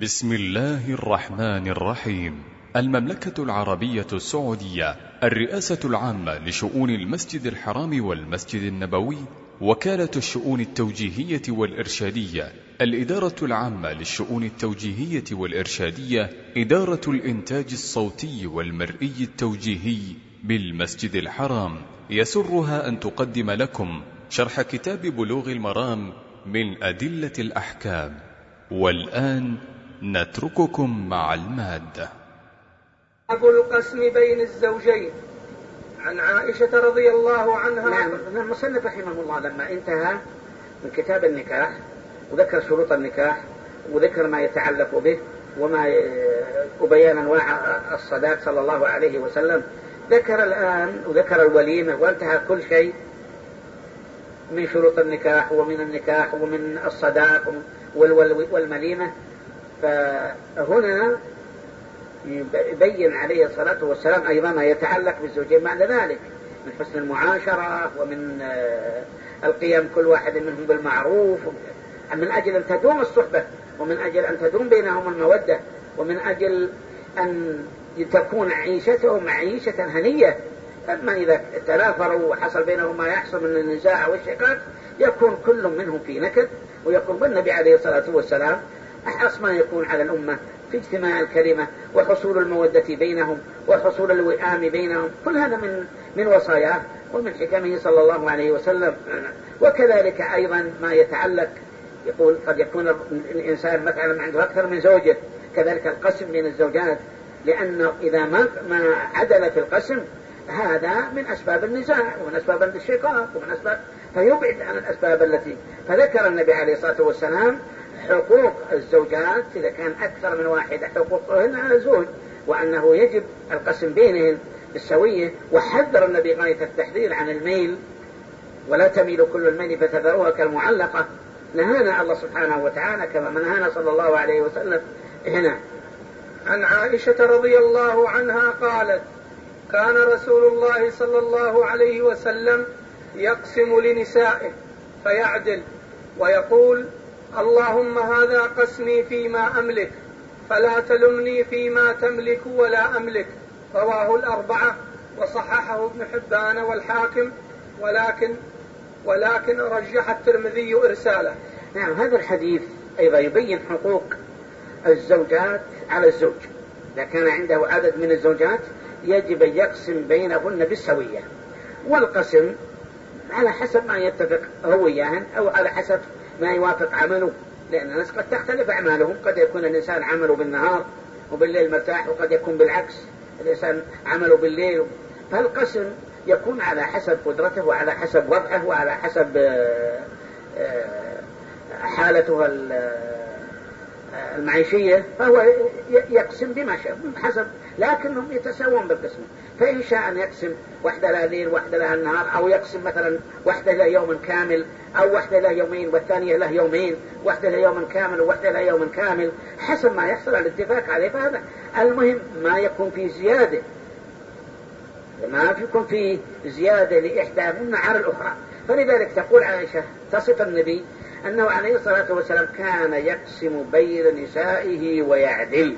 بسم الله الرحمن الرحيم. المملكة العربية السعودية، الرئاسة العامة لشؤون المسجد الحرام والمسجد النبوي، وكالة الشؤون التوجيهية والإرشادية، الإدارة العامة للشؤون التوجيهية والإرشادية، إدارة الإنتاج الصوتي والمرئي التوجيهي بالمسجد الحرام، يسرها أن تقدم لكم شرح كتاب بلوغ المرام من أدلة الأحكام. والآن نترككم مع المادة. باب القسم بين الزوجين. عن عائشة رضي الله عنها. نعم، المصنف رحمه الله لما انتهى من كتاب النكاح وذكر شروط النكاح وذكر ما يتعلق به وبيان أنواع الصداق صلى الله عليه وسلم، ذكر الآن وذكر الوليمة وانتهى كل شيء من شروط النكاح ومن النكاح ومن الصداق والمليمة. فهنا يبين عليه الصلاة والسلام أيضا ما يتعلق بالزوجين بعد ذلك من حسن المعاشرة ومن القيام كل واحد منهم بالمعروف، من أجل أن تدوم الصحبة ومن أجل أن تدوم بينهم المودة ومن أجل أن تكون عيشتهم عيشة هنية. أما إذا تنافروا وحصل بينهم ما يحصل من النزاع والشقاق يكون كل منهم في نكد، ويكون بالنبي عليه الصلاة والسلام أحرص ما يكون على الأمة في اجتماع الكلمة وحصول المودة بينهم وحصول الوئام بينهم. كل هذا من وصاياه ومن حكمه صلى الله عليه وسلم. وكذلك أيضا ما يتعلق، يقول قد يكون الإنسان مثلا عنده أكثر من زوجة، كذلك القسم بين الزوجات، لأنه إذا ما عدل في القسم هذا من أسباب النزاع ومن أسباب الشقاق ومن أسباب، فيبعد عن الأسباب التي. فذكر النبي عليه الصلاة والسلام حقوق الزوجات إذا كان أكثر من واحدة حقوقهن على الزوج، وأنه يجب القسم بينهن بالسوية. وحذر النبي غاية التحذير عن الميل، ولا تميل كل الميل فتذروها كالمعلقة. نهانا الله سبحانه وتعالى كما نهانا صلى الله عليه وسلم هنا. عن عائشة رضي الله عنها قالت: كان رسول الله صلى الله عليه وسلم يقسم لنسائه فيعدل ويقول: اللهم هذا قسمي فيما أملك فلا تلمني فيما تملك ولا أملك. رواه الأربعة وصححه ابن حبان والحاكم، ولكن رجح الترمذي إرساله. نعم، هذا الحديث أيضا يبين حقوق الزوجات على الزوج. إذا كان عنده عدد من الزوجات يجب أن يقسم بينهن بالسوية، والقسم على حسب ما يتفق هو إياهن أو على حسب ما يوافق عمله، لأن الناس قد تختلف أعمالهم. قد يكون الإنسان عمله بالنهار وبالليل مرتاح، وقد يكون بالعكس الإنسان عمله بالليل. فالقسم يكون على حسب قدرته وعلى حسب وضعه وعلى حسب حالته المعيشية، فهو يقسم بما شاء حسب، لكنهم يتساوون بالقسم. فإن شاء أن يقسم واحدة لها ليل واحدة لها النهار، أو يقسم مثلا واحدة له يوم كامل أو واحدة له يومين والثانية له يومين، واحدة له يوم كامل وواحدة له يوم كامل، حسب ما يحصل الاتفاق عليه. فهذا المهم ما يكون فيه زيادة، ما يكون فيه زيادة لإحداهن على الأخرى. فلذلك تقول عائشة تصف النبي أنه عليه الصلاة والسلام كان يقسم بين نسائه ويعدل،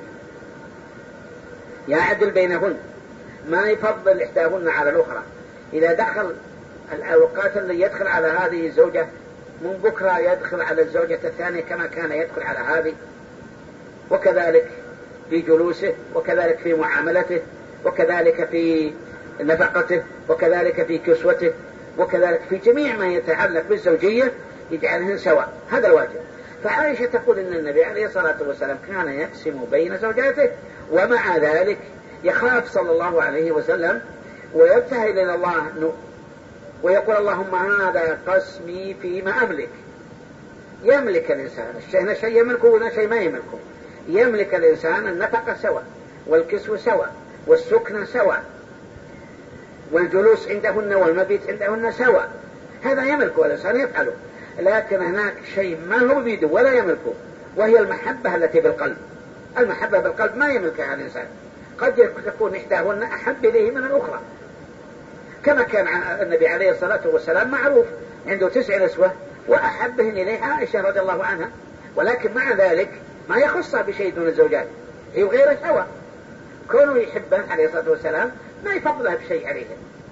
يعدل بينهن، ما يفضل إحداهن على الأخرى. إذا دخل الأوقات اللي يدخل على هذه الزوجة من بكرة يدخل على الزوجة الثانية كما كان يدخل على هذه، وكذلك في جلوسه وكذلك في معاملته وكذلك في نفقته وكذلك في كسوته وكذلك في جميع ما يتعلق بالزوجية يجعلهن سواء. هذا الواجب. فعائشة تقول إن النبي عليه الصلاة والسلام كان يقسم بين زوجاته، ومع ذلك يخاف صلى الله عليه وسلم ويبتهل إلى الله ويقول: اللهم هذا قسمي فيما أملك. يملك الإنسان الشيء، شيء يملكه ولا شيء ما يملكه. يملك الإنسان النفقة سواء، والكسوة سواء، والسكن سواء، والجلوس عندهن والمبيت عندهن سواء. هذا يملكه الإنسان يفعله. لكن هناك شيء ما هو بيده ولا يملكه، وهي المحبة التي بالقلب. المحبة بالقلب ما يملكها الإنسان. قد تكون إحداهن أحب إليه من الأخرى، كما كان النبي عليه الصلاة والسلام معروف عنده 9 نسوة وأحبهن إليه عائشة رضي الله عنها. ولكن مع ذلك ما يخصها بشيء دون الزوجات، هي غير الهوى. كونه يحبه عليه الصلاة والسلام ما يفضلها بشيء عليه.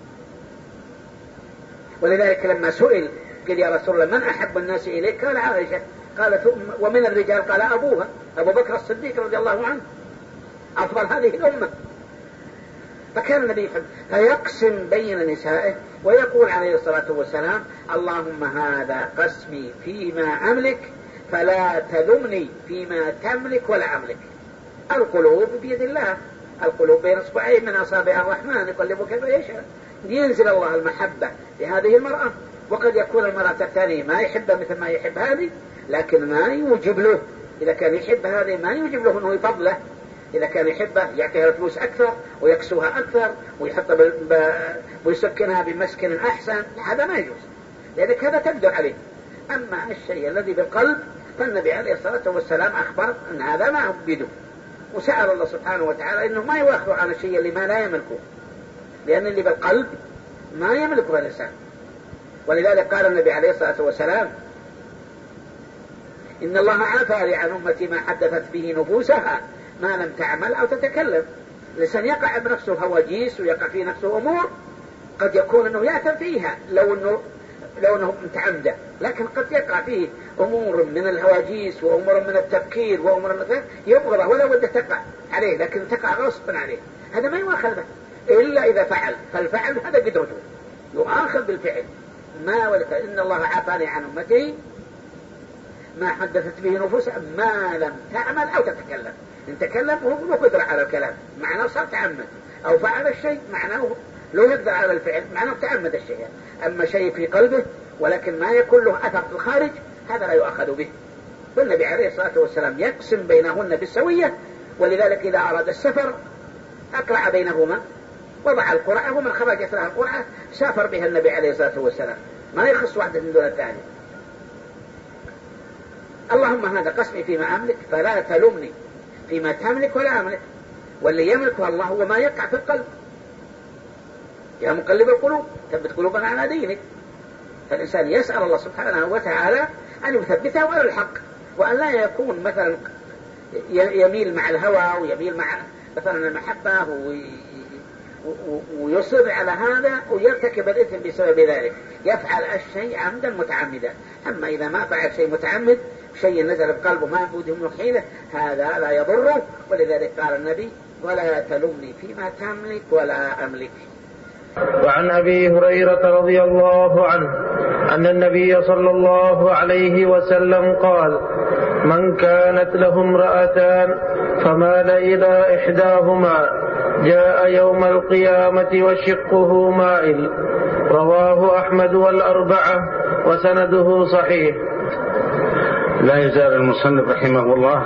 ولذلك لما سئل قال يا رسول الله من أحب الناس إليك؟ قال عائشة. قالت ومن الرجال؟ قال أبوها أبو بكر الصديق رضي الله عنه أفضل هذه الأمة. فكان النبي فيقسم بين نسائه ويقول عليه الصلاة والسلام اللهم هذا قسمي فيما أملك فلا تلمني فيما تملك ولا أملك. القلوب بيد الله، القلوب بين اصبعين من أصابع الرحمن يقلب كيف يشاء. ينزل الله المحبة لهذه المرأة، وقد يكون المرأة الثانية ما يحبها مثل ما يحب هذه، لكن ما يوجب له. إذا كان يحب هذه ما يوجب له أنه يفضله. إذا كان يحبه يعطيها الفلوس أكثر ويكسوها أكثر ويسكنها بمسكن أحسن، هذا ما يجوز، لذلك هذا تقدر عليه. أما الشيء الذي بالقلب فالنبي عليه الصلاة والسلام أخبر أن هذا ما هو بيده، وسأل الله سبحانه وتعالى إنه ما يؤخذ عن الشيء اللي ما لا يملكه، لأن اللي بالقلب ما يملكه الإنسان. ولذلك قال النبي عليه الصلاة والسلام إن الله عفى لي عن أمتي ما حدثت به نفوسها ما لم تعمل أو تتكلم. الإنسان يقع بنفسه هواجيس ويقع في نفسه أمور قد يكون أنه يأثم فيها لو أنه متعمد، لكن قد يقع فيه أمور من الهواجيس وأمور من التفكير وأمور من يبغضه ولا وده تقع عليه، لكن تقع غصبا عليه. هذا ما يؤاخذ به إلا إذا فعل، فالفعل هذا قدرته يؤاخذ بالفعل. ما ولك إن الله عفاني عن أمتي ما حدثت به نفوسها ما لم تعمل أو تتكلم. إن تكلم هو قدر على الكلام معناه صار تعمد، أو فعل الشيء معناه لو يقدر على الفعل معناه تعمد الشيء. أما شيء في قلبه ولكن ما يكون له أثر في الخارج هذا لا يؤخذ به. والنبي عليه الصلاة والسلام يقسم بينهن بالسوية، ولذلك إذا أراد السفر أقرع بينهما، وضع القرعة ومن خرجت لها القرعة سافر بها النبي عليه الصلاة والسلام، ما يخص واحدة من دون الثانية. اللهم هذا قسمي فيما أملك فلا تلمني فيما تملك ولا أملك. واللي يملكه الله هو ما يقع في القلب. يا مقلب القلوب ثبت قلوبنا على دينك. فالإنسان يسأل الله سبحانه وتعالى أن يثبته على الحق، وأن لا يكون مثلا يميل مع الهوى ويميل مع مثلا المحبة ويصر على هذا ويرتكب الإثم بسبب ذلك، يفعل الشيء عمدا متعمدا. أما إذا ما فعل شيء متعمد، شيء نزل بقلبه ما بده من حيلة، هذا لا يضره. ولذلك قال النبي ولا تلمني فيما تملك ولا أملك. وعن أبي هريرة رضي الله عنه أن النبي صلى الله عليه وسلم قال من كانت له امرأتان فمال إلى إحداهما جاء يوم القيامة وشقه مائل. رواه أحمد والأربعة وسنده صحيح. لا يزال المصنف رحمه الله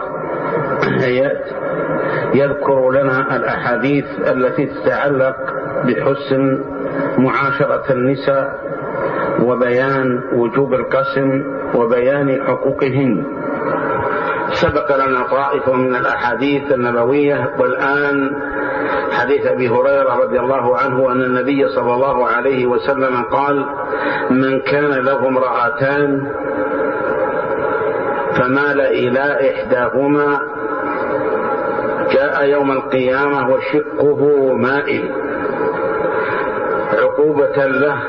يذكر لنا الأحاديث التي تتعلق بحسن معاشرة النساء وبيان وجوب القسم وبيان حقوقهن. سبق لنا طائفة من الأحاديث النبوية، والآن حديث أبي هريرة رضي الله عنه أن النبي صلى الله عليه وسلم قال من كان له امرأتان فمال إلى إحداهما جاء يوم القيامة وشقه مائل، عقوبة له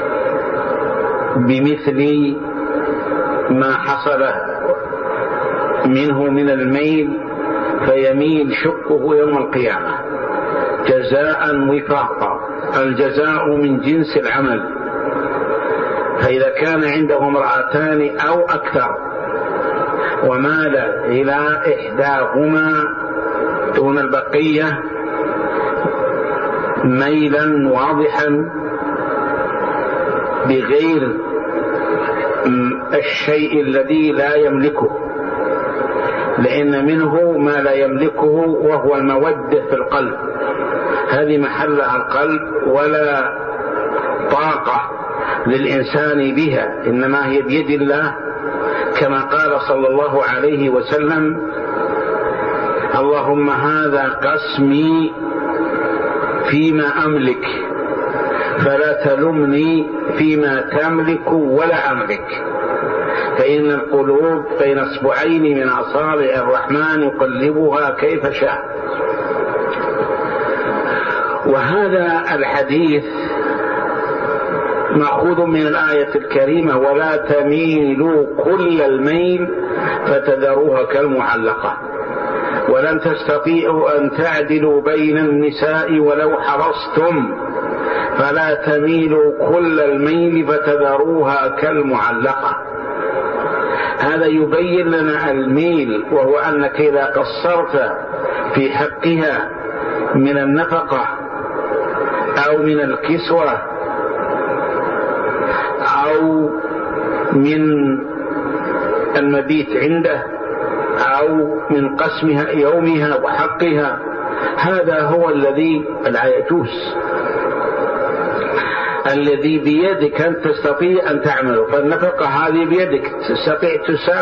بمثل ما حصل منه من الميل، فيميل شقه يوم القيامة جزاء وفاقا. الجزاء من جنس العمل، فإذا كان عنده امرأتان أو أكثر ومال إلى إحداهما دون البقية ميلا واضحا بغير الشيء الذي لا يملكه، لأن منه ما لا يملكه وهو المودة في القلب، هذه محلها القلب ولا طاقة للإنسان بها، إنما هي بيد الله، كما قال صلى الله عليه وسلم اللهم هذا قسمي فيما أملك فلا تلمني فيما تملك ولا أملك. فإن القلوب بين اصبعين من أصابع الرحمن يقلبها كيف شاء. وهذا الحديث مأخوذ من الآية الكريمة: ولا تميلوا كل الميل فتذروها كالمعلقة، ولن تستطيعوا أن تعدلوا بين النساء ولو حرصتم، فلا تميلوا كل الميل فتذروها كالمعلقة. هذا يبين لنا الميل، وهو أنك إذا قصرت في حقها من النفقة أو من الكسوة أو من المبيت عنده أو من قسمها يومها وحقها، هذا هو الذي لا يجوز، الذي بيدك أن تستطيع أن تعمله. فالنفقة هذه بيدك، تستطيع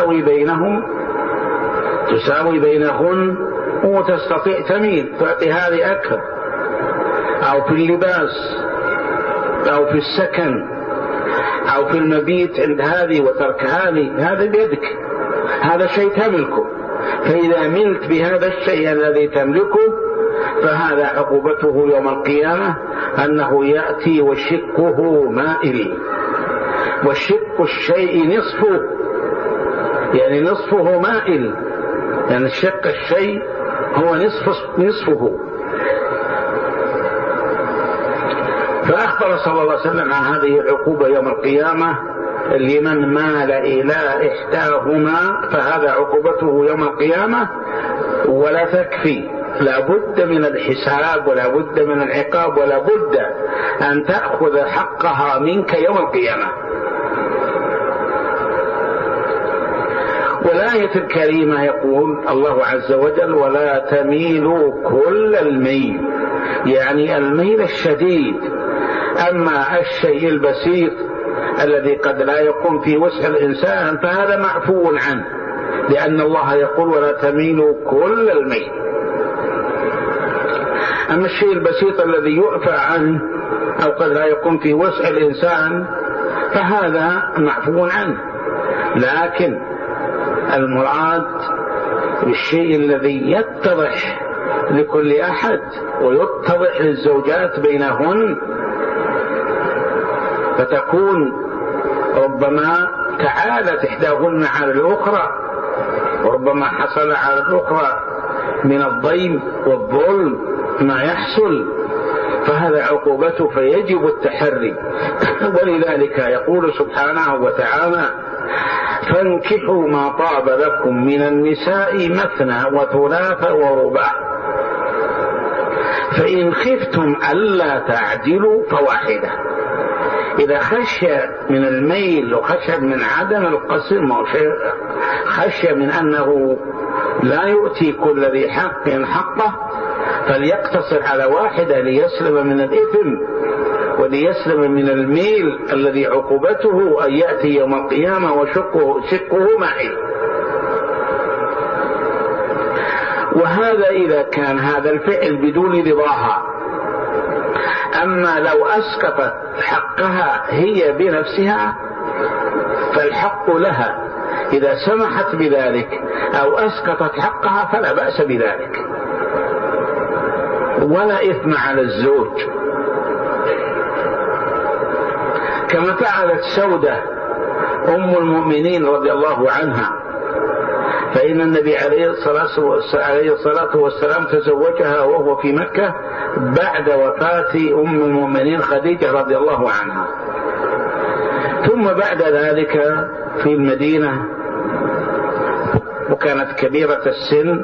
تساوي بينهن وتستطيع تميل، تعطي هذه أكثر، أو في اللباس أو في السكن أو في المبيت عند هذه وترك هذه، هذا بيدك، هذا شيء تملكه. فإذا ملت بهذا الشيء الذي تملكه فهذا عقوبته يوم القيامة أنه يأتي وشقه مائل. وشق الشيء نصفه، يعني نصفه مائل، يعني شق الشيء هو نصفه. فأخبر صلى الله عليه وسلم عن هذه العقوبة يوم القيامة: لمن مال إلى إحداهما فهذا عقوبته يوم القيامة. ولا تكفي، لا بد من الحساب ولا بد من العقاب ولا بد أن تأخذ حقها منك يوم القيامة. والآية الكريمة يقول الله عز وجل: ولا تميلوا كل الميل، يعني الميل الشديد. أما الشيء البسيط الذي قد لا يقوم في وسع الإنسان فهذا معفو عنه، لأن الله يقول: ولا تميلوا كل الميل. أما الشيء البسيط الذي يعفى عنه أو قد لا يقوم في وسع الإنسان فهذا معفو عنه. لكن المراد بالشيء الذي يتضح لكل أحد ويتضح للزوجات بينهن، فتكون ربما تعالت إحداهن على الأخرى، وربما حصل على الأخرى من الضيم والظلم ما يحصل، فهذا عقوبته، فيجب التحري. ولذلك يقول سبحانه وتعالى: فانكحوا ما طاب لكم من النساء مثنى وثلاث ورباع، فإن خفتم ألا تعدلوا فواحدة. إذا خشي من الميل وخشي من عدم القسم خشي من أنه لا يؤتي كل ذي حق حقه فليقتصر على واحدة ليسلم من الإثم وليسلم من الميل الذي عقوبته أن يأتي يوم القيامة وشقه مائل. وهذا إذا كان هذا الفعل بدون رضاها. أما لو أسقطت حقها هي بنفسها فالحق لها إذا سمحت بذلك، أو أسقطت حقها فلا بأس بذلك، ولا إثم على الزوج، كما فعلت سودة أم المؤمنين رضي الله عنها، فإن النبي عليه الصلاة والسلام تزوجها وهو في مكة بعد وفاة أم المؤمنين خديجة رضي الله عنها. ثم بعد ذلك في المدينة وكانت كبيرة السن،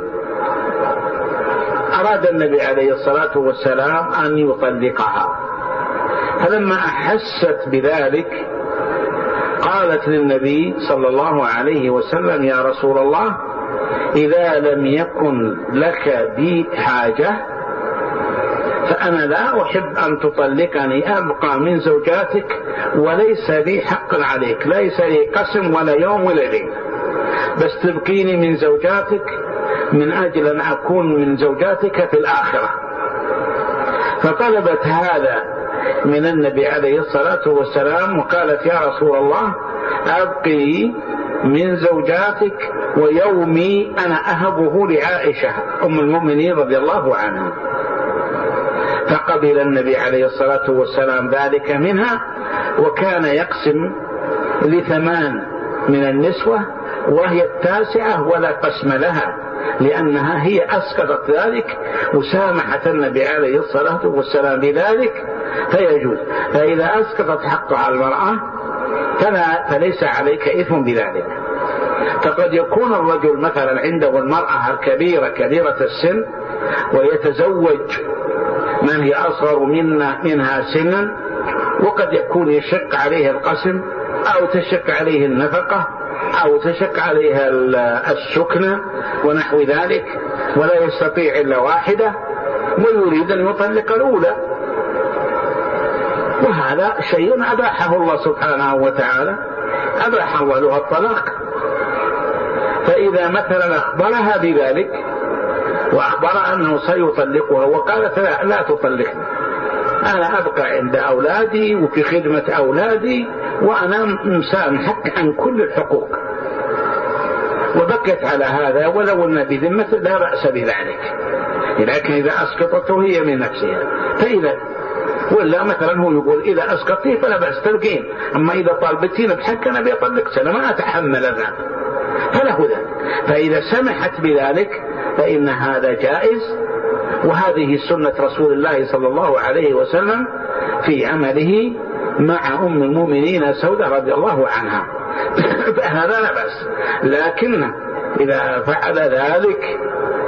أراد النبي عليه الصلاة والسلام أن يطلقها، فلما أحست بذلك قالت للنبي صلى الله عليه وسلم: يا رسول الله، إذا لم يكن لك بي حاجة فأنا لا أحب أن تطلقني، أبقى من زوجاتك وليس لي حق عليك، ليس لي قسم ولا يوم ولا ليلة، بس تبقيني من زوجاتك من أجل أن أكون من زوجاتك في الآخرة. فطلبت هذا من النبي عليه الصلاة والسلام وقالت: يا رسول الله، أبقي من زوجاتك ويومي أنا أهبه لعائشة أم المؤمنين رضي الله عنها. فقبل النبي عليه الصلاة والسلام ذلك منها، وكان يقسم ل8 من النسوة وهي التاسعة ولا قسم لها، لأنها هي أسقطت ذلك وسامحت النبي عليه الصلاة والسلام بذلك فيجوز. فإذا أسقطت حقها المرأة فليس عليك إثم بذلك. فقد يكون الرجل مثلا عنده المرأة الكبيرة كبيرة السن ويتزوج من هي أصغر منها سنا، وقد يكون يشق عليه القسم أو تشق عليه النفقة أو تشق عليها السكنة ونحو ذلك، ولا يستطيع إلا واحدة ويريد أن يطلق الأولى، وهذا شيء أباحه الله سبحانه وتعالى، أباح الله له الطلاق. فإذا مثلا أخبرها بذلك وأخبر أنه سيطلقها وقالت لا تطلقني، أنا أبقى عند أولادي وفي خدمة أولادي وأنا مسامحك عن كل الحقوق، وبقيت على هذا ولو أن بذمته لا بأس بذلك، لكن إذا أسقطته هي من نفسها. فإذا ولا مثلا هو يقول إذا أسقطتيه فلا بأس تلقين، أما إذا طالبتين بحق أنا بيطلقك أنا ما أتحمل ذلك، فله ذلك. فإذا سمحت بذلك فإن هذا جائز، وهذه سنة رسول الله صلى الله عليه وسلم في عمله مع أم المؤمنين سودة رضي الله عنها. فهذا لا بأس، لكن إذا فعل ذلك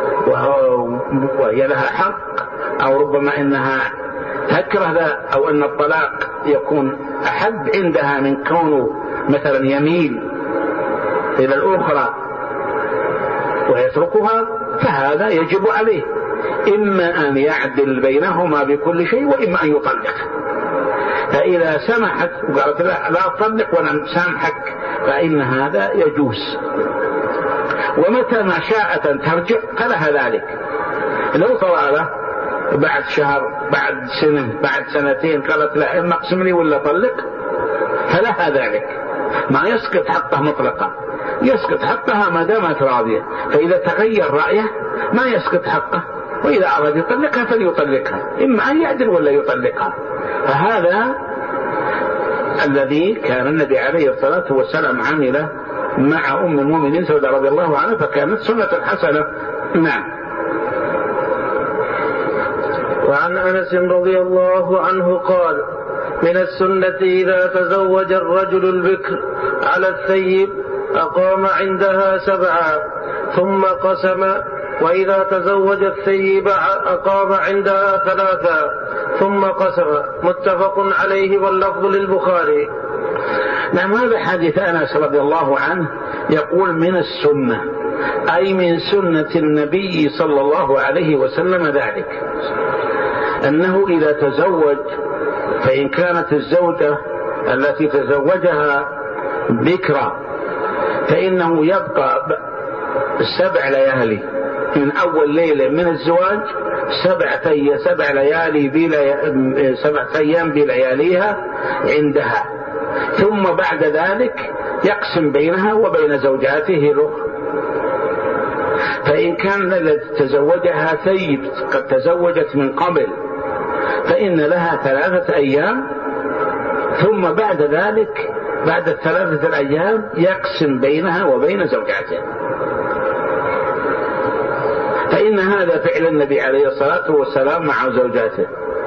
وهي لها حق أو ربما إنها تكره أو أن الطلاق يكون أحب عندها من كونه مثلا يميل إلى الأخرى ويتركها، فهذا يجب عليه إما أن يعدل بينهما بكل شيء وإما أن يطلق. فإذا سمحت وقالت لا أطلق وأنا سامحك فإن هذا يجوز. ومتى ما شاءت أن ترجع فلها ذلك. لو طلع بعد شهر بعد سنة بعد سنتين قالت لا إما اقسم لي ولا طلق فلها ذلك، ما يسقط حقه مطلقا، يسقط حقها ما دامت راضية. فإذا تغير رأيه ما يسقط حقه، وإذا أراد يطلقها فليطلقها، إما أن يعدل ولا يطلقها. فهذا الذي كان النبي عليه الصلاة والسلام عمله مع أم المؤمنين سودة رضي الله عنها، فكانت سنة حسنة. نعم. وعن أنس رضي الله عنه قال: من السنة إذا تزوج الرجل البكر على الثيب أقام عندها 7 ثم قسم، وإذا تزوج الثيب أقام عندها 3 ثم قسم. متفق عليه واللفظ للبخاري. نعم. هذا حديث أنس رضي الله عنه يقول من السنة، أي من سنة النبي صلى الله عليه وسلم ذلك، أنه إذا تزوج فإن كانت الزوجة التي تزوجها بكرة فإنه يبقى 7 ليالي من أول ليلة من الزواج، 7 ليالي 7 أيام بلياليها عندها، ثم بعد ذلك يقسم بينها وبين زوجاته الأخرى. فإن كان الذي تزوجها ثيب قد تزوجت من قبل فإن لها 3 أيام، ثم بعد ذلك بعد 3 أيام يقسم بينها وبين زوجاتها. فإن هذا فعل النبي عليه الصلاة والسلام مع زوجاته،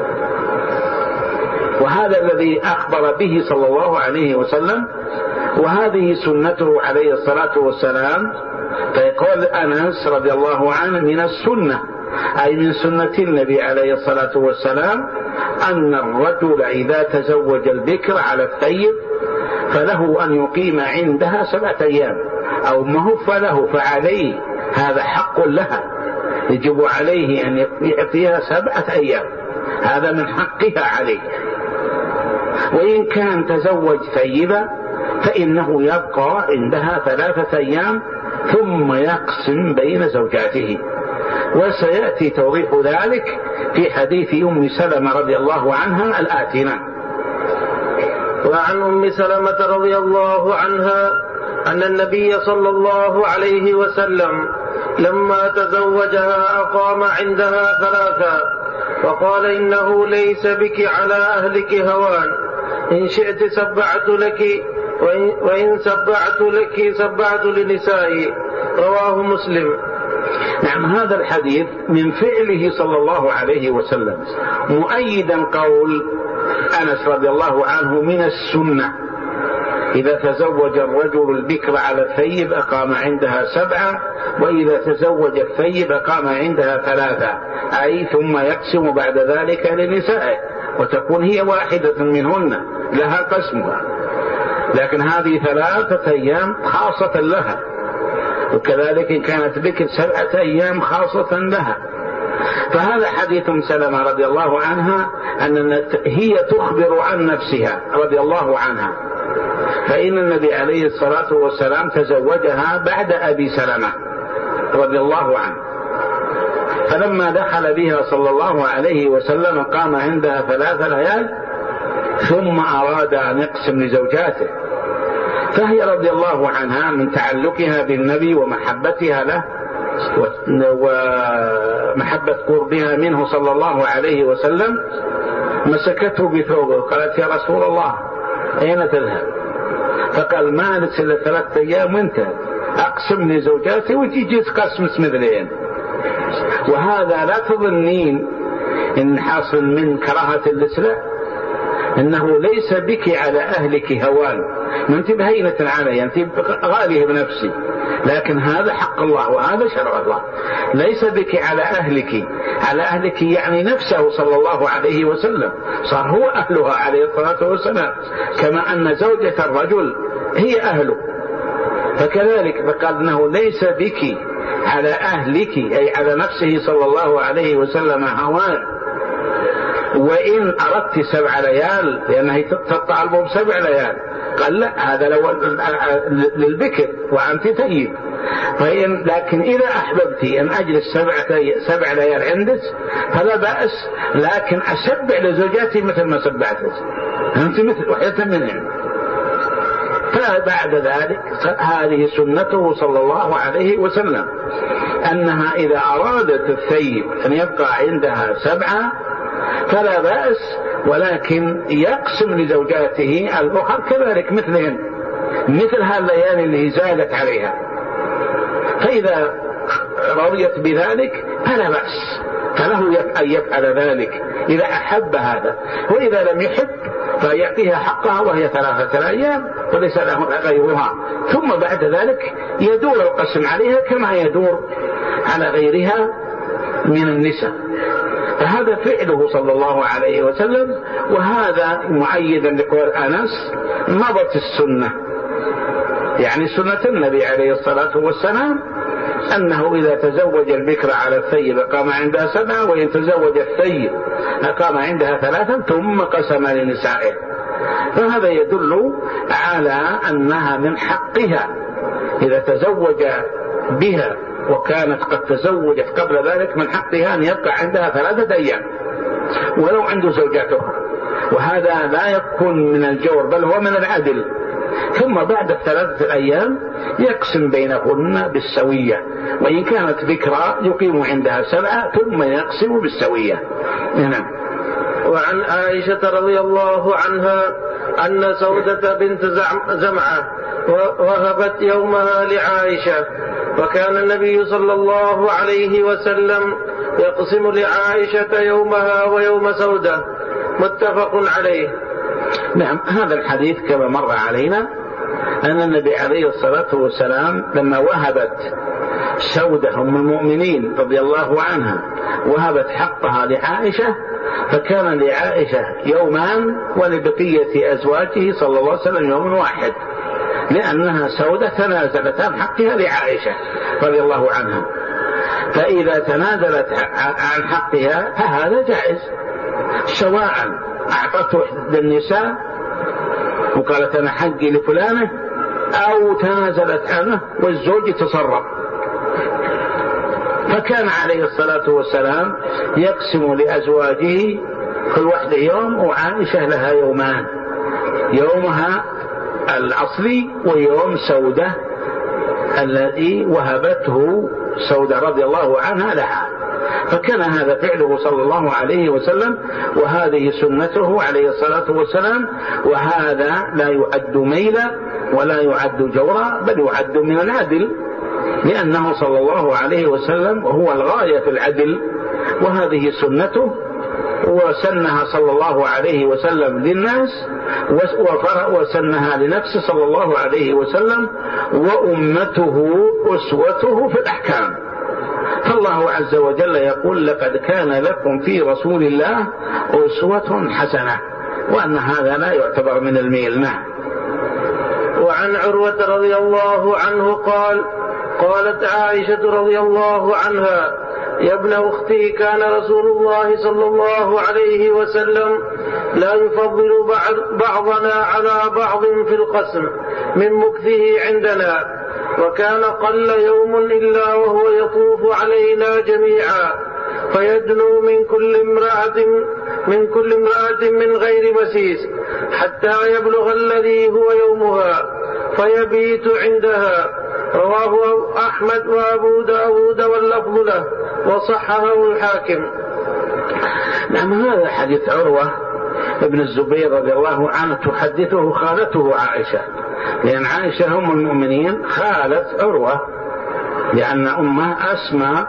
وهذا الذي أخبر به صلى الله عليه وسلم، وهذه سنته عليه الصلاة والسلام. فيقول أنس رضي الله عنه من السنة، أي من سنة النبي عليه الصلاة والسلام، أن الرجل إذا تزوج البكر على الثيب فله أن يقيم عندها 7 أيام، أو ما هو فله فعليه، هذا حق لها، يجب عليه أن يعطيها 7 أيام، هذا من حقها عليه. وإن كان تزوج ثيبة فإنه يبقى عندها 3 أيام ثم يقسم بين زوجاته، وسيأتي توضيح ذلك في حديث أم سلمة رضي الله عنها الآتينا. وعن أم سلمة رضي الله عنها أن النبي صلى الله عليه وسلم لما تزوجها أقام عندها 3 وقال إنه ليس بك على أهلك هوان، إن شئت سبعت لك وإن سبعت لك سبعت لنسائي. رواه مسلم. نعم، هذا الحديث من فعله صلى الله عليه وسلم مؤيدا قول أنس رضي الله عنه من السنة إذا تزوج الرجل البكر على الثيب أقام عندها 7 وإذا تزوج الثيب أقام عندها 3، أي ثم يقسم بعد ذلك لنسائه وتكون هي واحدة منهن لها قسمها، لكن هذه 3 أيام خاصة لها، وكذلك إن كانت بكر 7 أيام خاصة لها. فهذا حديث سلمة رضي الله عنها أن هي تخبر عن نفسها رضي الله عنها، فإن النبي عليه الصلاة والسلام تزوجها بعد أبي سلمة رضي الله عنه، فلما دخل بها صلى الله عليه وسلم قام عندها 3 ليال ثم أراد أن يقسم لزوجاته، فهي رضي الله عنها من تعلقها بالنبي ومحبتها له ومحبة قربها منه صلى الله عليه وسلم مسكته بثوبه وقالت يا رسول الله أين تذهب؟ فقال ما نسل 3 أيام وانت أقسم لزوجاتي وتجي تقسم مثلين. وهذا لا تظنين إن حاصل من كراهة الإسلام، إنه ليس بك على أهلك هوان، ما أنت بهينة علي، أنت غالية بنفسي، لكن هذا حق الله وهذا شرع الله. ليس بك على أهلك، على أهلك يعني نفسه صلى الله عليه وسلم، صار هو أهلها عليه الصلاة والسلام، كما أن زوجة الرجل هي أهله، فكذلك فقال إنه ليس بك على أهلك أي على نفسه صلى الله عليه وسلم هوان، وإن أردت 7 ليال لأنها تطالب ب7 ليال، قال لا هذا للبكر وأنت ثيب، لكن إذا أحببت أن أجلس 7 ليال عندك فلا بأس، لكن أسبع لزوجاتي مثل ما سبعتك أنت مثل واحدة منهم. فبعد ذلك هذه سنته صلى الله عليه وسلم أنها إذا أرادت الثيب أن يبقى عندها 7 فلا بأس، ولكن يقسم لزوجاته الأخر كذلك مثلهن، مثل هالليالي اللي زادت عليها، فإذا رضيت بذلك فلا بأس، فله أن يفعل ذلك إذا أحب هذا، وإذا لم يحب فيعطيها حقها وهي 3 أيام وليس له غيرها، ثم بعد ذلك يدور القسم عليها كما يدور على غيرها من النساء. فهذا فعله صلى الله عليه وسلم، وهذا معيدا لقول أنس مضت السنة، يعني سنة النبي عليه الصلاة والسلام أنه إذا تزوج البكر على الثيب قام عندها 7، وإن تزوج الثيب قام عندها 3 ثم قسم لنسائه. فهذا يدل على أنها من حقها إذا تزوج بها وكانت قد تزوجت قبل ذلك من حقها أن يبقى عندها 3 أيام ولو عنده زوجات أخرى، وهذا لا يكون من الجور بل هو من العدل. ثم بعد 3 أيام يقسم بينهن بالسوية، وإن كانت بكرة يقيم عندها 7 ثم يقسم بالسوية. نعم. وعن عائشة رضي الله عنها أن سودة بنت زمعة وهبت يومها لعائشة، وكان النبي صلى الله عليه وسلم يقسم لعائشة يومها ويوم سودة. متفق عليه. نعم، هذا الحديث كما مر علينا أن النبي عليه الصلاة والسلام لما وهبت سودة أم المؤمنين رضي الله عنها وهبت حقها لعائشة، فكان لعائشة يومان ولبقية أزواجه صلى الله عليه وسلم يوم واحد، لأنها سودة تنازلت عن حقها لعائشة رضي الله عنها، فإذا تنازلت عن حقها فهذا جائز، سواء أعطته إحدى النساء وقالت أنا حقي لفلانة، أو تنازلت عنه والزوج يتصرف. فكان عليه الصلاة والسلام يقسم لأزواجه كل واحدة يوم، وعائشة لها يومان، يومها الأصلي ويوم سودة الذي وهبته سودة رضي الله عنها لها. فكان هذا فعله صلى الله عليه وسلم، وهذه سنته عليه الصلاة والسلام، وهذا لا يعد ميلا ولا يعد جورا، بل يعد من العدل، لأنه صلى الله عليه وسلم هو الغاية في العدل، وهذه سنته وسنها صلى الله عليه وسلم للناس، وسنها لنفسه صلى الله عليه وسلم، وأمته أسوته في الأحكام. فالله عز وجل يقول: لقد كان لكم في رسول الله أسوة حسنة، وأن هذا لا يعتبر من الميل. نعم. وعن عروة رضي الله عنه قال: قالت عائشة رضي الله عنها: يا ابن أختي، كان رسول الله صلى الله عليه وسلم لا يفضل بعضنا على بعض في القسم من مكثه عندنا، وكان قل يوم إلا وهو يطوف علينا جميعا، فيدنو من كل امرأة من غير مسيس حتى يبلغ الذي هو يومها فيبيت عندها. رواه أحمد وأبو داود واللفظ له، وصححه الحاكم. نعم، هذا حديث عروة ابن الزبير رضي الله عنه تحدثه خالته عائشة، لأن عائشة أم المؤمنين خالة عروة، لأن أمه أسماء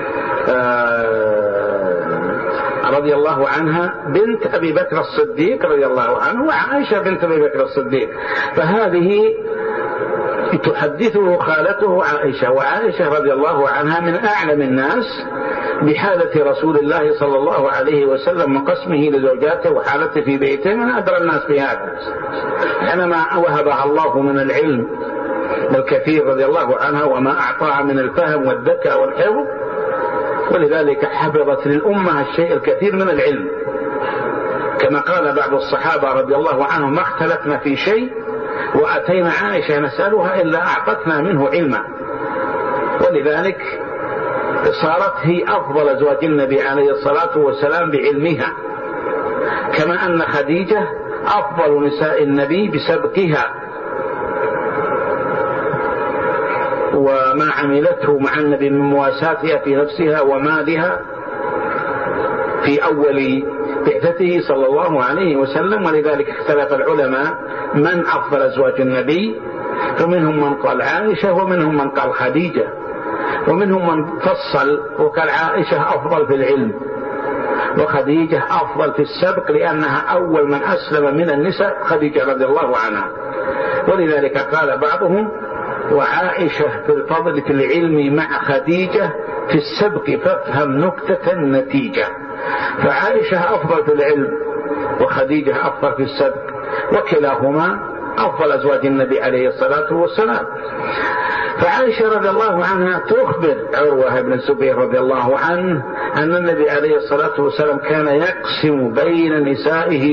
رضي الله عنها بنت أبي بكر الصديق رضي الله عنه، وعائشة بنت أبي بكر الصديق، فهذه تحدثه خالته عائشة، وعائشة رضي الله عنها من أعلم الناس بحالة رسول الله صلى الله عليه وسلم وقسمه لزوجاته وحالته في بيته، من أدرى الناس بهذا، حينما وهبها الله من العلم الكثير رضي الله عنها، وما أعطاها من الفهم والذكاء والحفظ، ولذلك حفظت للأمة الشيء الكثير من العلم، كما قال بعض الصحابة رضي الله عنهم: ما اختلفنا في شيء وأتينا عائشة نسألها إلا أعطتنا منه علما. ولذلك صارت هي أفضل أزواج النبي عليه الصلاة والسلام بعلمها، كما أن خديجة أفضل نساء النبي بسبقها وما عملته مع النبي من مواساتها في نفسها ومالها في أول بعثته صلى الله عليه وسلم. ولذلك اختلف العلماء من أفضل أزواج النبي، فمنهم من قال عائشة، ومنهم من قال خديجة، ومنهم من فصل وقال عائشة أفضل في العلم، وخديجة أفضل في السبق، لأنها أول من أسلم من النساء خديجة رضي الله عنها. ولذلك قال بعضهم: وعائشة في الفضل في العلم مع خديجة في السبق، فافهم نكتة النتيجة. فعائشة أفضل في العلم، وخديجة أفضل في السبق، وكلاهما أفضل أزواج النبي عليه الصلاة والسلام. فعائشة رضي الله عنها تخبر عروة بن الزبير رضي الله عنه أن النبي عليه الصلاة والسلام كان يقسم بين نسائه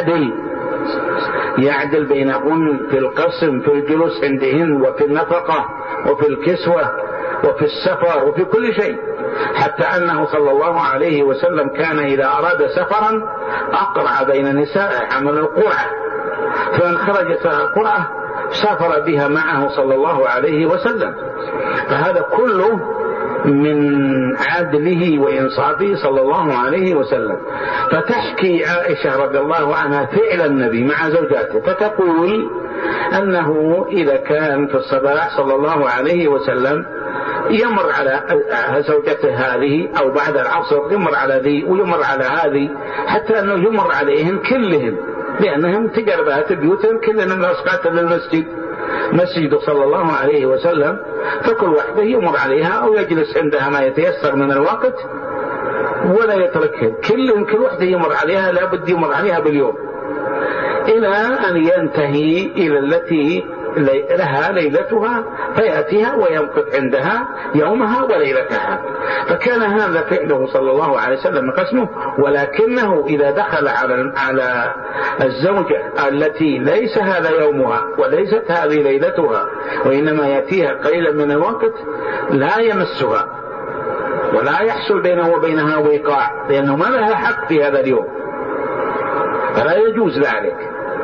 ويعدل بينهن في القسم، في الجلوس عندهن، وفي النفقة، وفي الكسوة، وفي السفر، وفي كل شيء، حتى أنه صلى الله عليه وسلم كان إذا أراد سفرا أقرع بين نسائه عمل القرعة، فمن خرجت القرعة سافر بها معه صلى الله عليه وسلم. فهذا كله من عدله وإنصافه صلى الله عليه وسلم. فتحكي عائشة رضي الله عنها فعل النبي مع زوجاته، فتقول أنه إذا كان في الصباح صلى الله عليه وسلم يمر على زوجته هذه، أو بعد العصر يمر على ذي ويمر على هذه، حتى أنه يمر عليهم كلهم، لأنهم تقربات بيوتهم كلهم مسقات للمسجد، مسجد صلى الله عليه وسلم، فكل واحدة يمر عليها أو يجلس عندها ما يتيسر من الوقت ولا يتركهم، كل واحدة يمر عليها، لا بد يمر عليها باليوم، إلى أن ينتهي إلى التي لها ليلتها فيأتيها ويمكث عندها يومها وليلتها. فكان هذا فعله صلى الله عليه وسلم قسمه. ولكنه إذا دخل على الزوجة التي ليس هذا يومها وليست هذه ليلتها، وإنما يأتيها قليلا من الوقت، لا يمسها ولا يحصل بينه وبينها وقاع، لأنه ما لها حق في هذا اليوم، فلا يجوز ذلك.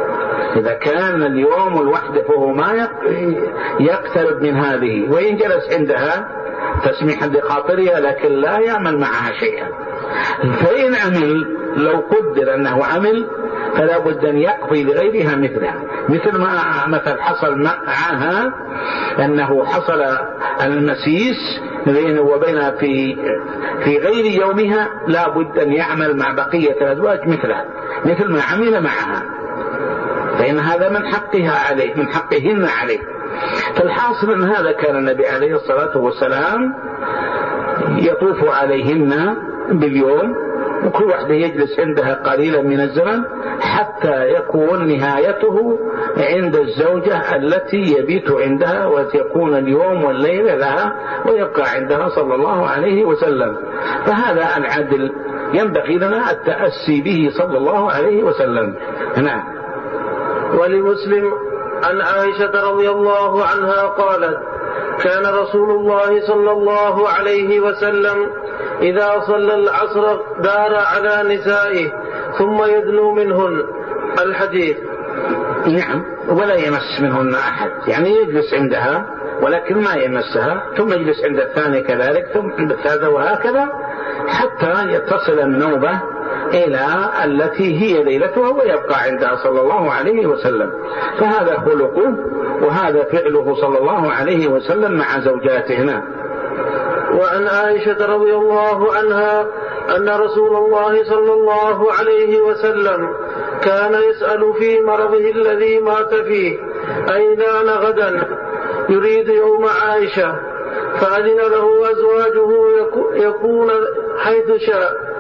إذا كان اليوم الوحدة فهو ما يقترب من هذه، وإن جلس عندها تسميحا لخاطرها لكن لا يعمل معها شيئا. فإن عمل، لو قدر أنه عمل، فلا بد أن يقضي لغيرها مثلها، مثل ما مثل حصل معها أنه حصل المسيس بينه وبينها في غير يومها، لا بد أن يعمل مع بقية الأزواج مثلها، مثل ما عمل معها، فإن هذا من حقها عليه، من حقهن عليه. فالحاصل أن هذا كان النبي عليه الصلاة والسلام يطوف عليهن باليوم، وكل واحدة يجلس عندها قليلا من الزمن حتى يكون نهايته عند الزوجة التي يبيت عندها، وتكون اليوم والليلة لها ويبقى عندها صلى الله عليه وسلم. فهذا العدل ينبغي لنا التأسي به صلى الله عليه وسلم. نعم. ولمسلم عن عائشة رضي الله عنها قالت: كان رسول الله صلى الله عليه وسلم إذا صلى العصر دار على نسائه ثم يدنو منهن. الحديث. نعم. ولا يمس منهن أحد، يعني يجلس عندها ولكن ما يمسها، ثم يجلس عند الثاني كذلك، ثم عند الثالثة، وهكذا حتى يتصل النوبة إلى التي هي ليلتها ويبقى عندها صلى الله عليه وسلم. فهذا خلقه وهذا فعله صلى الله عليه وسلم مع زوجاتهنا. وعن عائشة رضي الله عنها أن رسول الله صلى الله عليه وسلم كان يسأل في مرضه الذي مات فيه: أينان غدا؟ يريد يوم عائشة، فأذن له أزواجه يكون حيث شاء،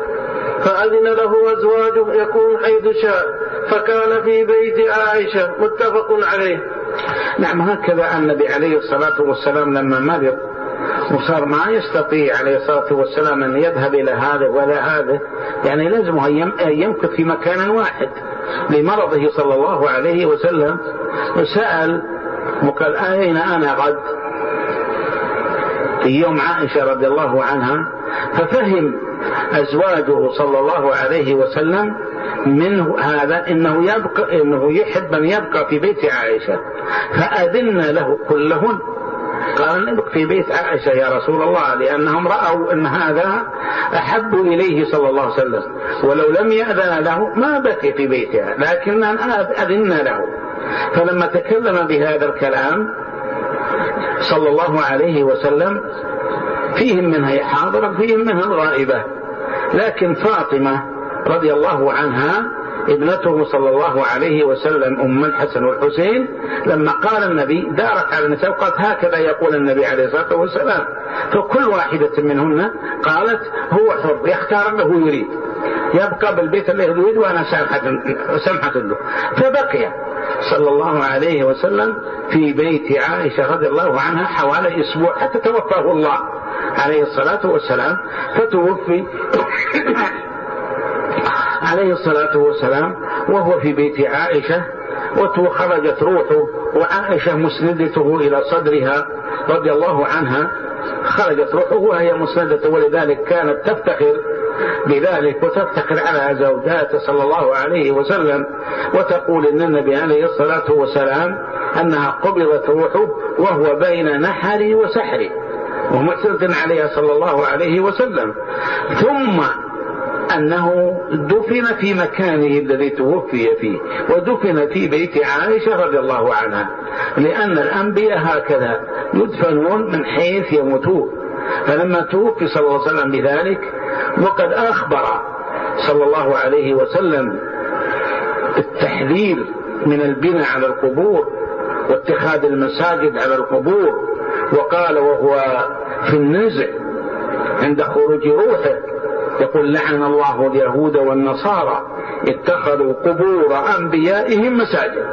فكان في بيت عائشة. متفق عليه. نعم. هكذا النبي عليه الصلاة والسلام لما مرض وصار ما يستطيع عليه الصلاة والسلام أن يذهب إلى هذا ولا هذا، يعني لازمه يمكث في مكان واحد لمرضه صلى الله عليه وسلم، وسأل وقال: أين أنا غد؟ في يوم عائشة رضي الله عنها. ففهم أزواجه صلى الله عليه وسلم منه هذا إنه يحب أن يبقى في بيت عائشة، فأذن له كلهن. قال: نبقى في بيت عائشة يا رسول الله، لأنهم رأوا أن هذا أحب إليه صلى الله عليه وسلم، ولو لم يأذن له ما بقي في بيتها، لكن أذن له. فلما تكلم بهذا الكلام صلى الله عليه وسلم فيهم منها حاضرة فيهم منها غائبة، لكن فاطمة رضي الله عنها ابنته صلى الله عليه وسلم أم الحسن والحسين لما قال النبي دارت على النساء وقالت: هكذا يقول النبي عليه الصلاة والسلام. فكل واحدة منهن قالت: هو حر يختار له يريد، يبقى بالبيت الذي يريد وأنا سمحت له. فبقي صلى الله عليه وسلم في بيت عائشة رضي الله عنها حوالي أسبوع حتى توفاه الله عليه الصلاة والسلام. فتوفي عليه الصلاة والسلام وهو في بيت عائشة، وخرجت روحه وعائشة مسندته إلى صدرها رضي الله عنها، خرجت روحه وهي مسندته، ولذلك كانت تفتخر بذلك وتفتخر على زوجاته صلى الله عليه وسلم، وتقول إن النبي عليه الصلاة والسلام أنها قبضت روحه وهو بين نحري وسحري، ومسند عليها صلى الله عليه وسلم. ثم أنه دفن في مكانه الذي توفي فيه، ودفن في بيت عائشة رضي الله عنها، لأن الأنبياء هكذا يدفنون من حيث يموتون. فلما توفي صلى الله عليه وسلم بذلك، وقد أخبر صلى الله عليه وسلم التحذير من البناء على القبور واتخاذ المساجد على القبور، وقال وهو في النزع عند خروج روحه يقول: لعن الله اليهود والنصارى اتخذوا قبور أنبيائهم مساجد،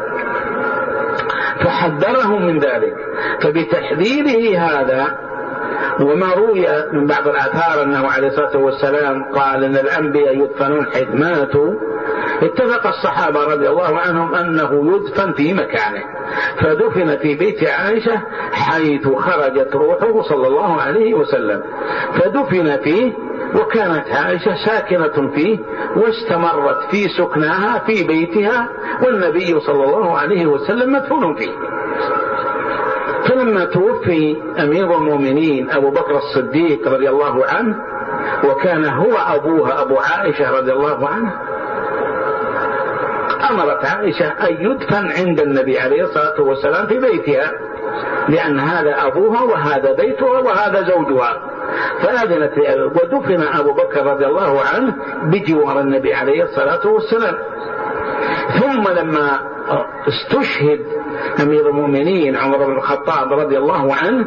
فحذرهم من ذلك. فبتحذيره هذا، وما روي من بعض الآثار أنه عليه الصلاة والسلام قال أن الأنبياء يدفنون حيث ماتوا، اتفق الصحابة رضي الله عنهم أنه يدفن في مكانه، فدفن في بيت عائشة حيث خرجت روحه صلى الله عليه وسلم، فدفن فيه، وكانت عائشة ساكنة فيه واستمرت في سكناها في بيتها، والنبي صلى الله عليه وسلم مدفون فيه. فلما توفي أمير المؤمنين أبو بكر الصديق رضي الله عنه، وكان هو أبوها أبو عائشة رضي الله عنه، أمرت عائشة أن يدفن عند النبي عليه الصلاة والسلام في بيتها، لأن هذا أبوها وهذا بيتها وهذا زوجها، فأذنت، ودفن أبو بكر رضي الله عنه بجوار النبي عليه الصلاة والسلام. ثم لما استشهد أمير المؤمنين عمر بن الخطاب رضي الله عنه،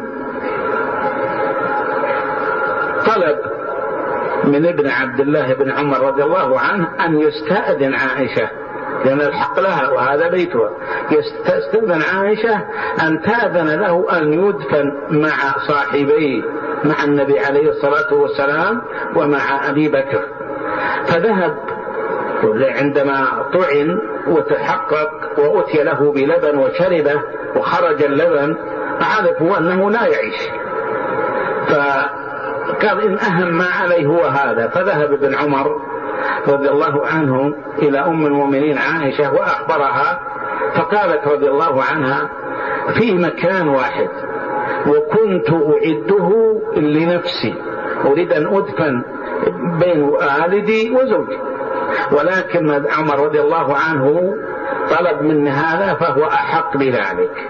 طلب من ابن عبد الله بن عمر رضي الله عنه أن يستأذن عائشة، لأن الحق لها وهذا بيتها، يستأذن عائشة أن تأذن له أن يدفن مع صاحبيه، مع النبي عليه الصلاة والسلام ومع أبي بكر. فذهب، عندما طعن وتحقق وأتي له بلبن وشربه وخرج اللبن، عرفوا أنه لا يعيش، فقال إن أهم ما عليه هو هذا. فذهب ابن عمر رضي الله عنه إلى أم المؤمنين عائشة وأخبرها، فقالت رضي الله عنها: في مكان واحد وكنت أعده لنفسي، أريد أن أدفن بين والدي وزوجي، ولكن عمر رضي الله عنه طلب من هذا فهو أحق بذلك،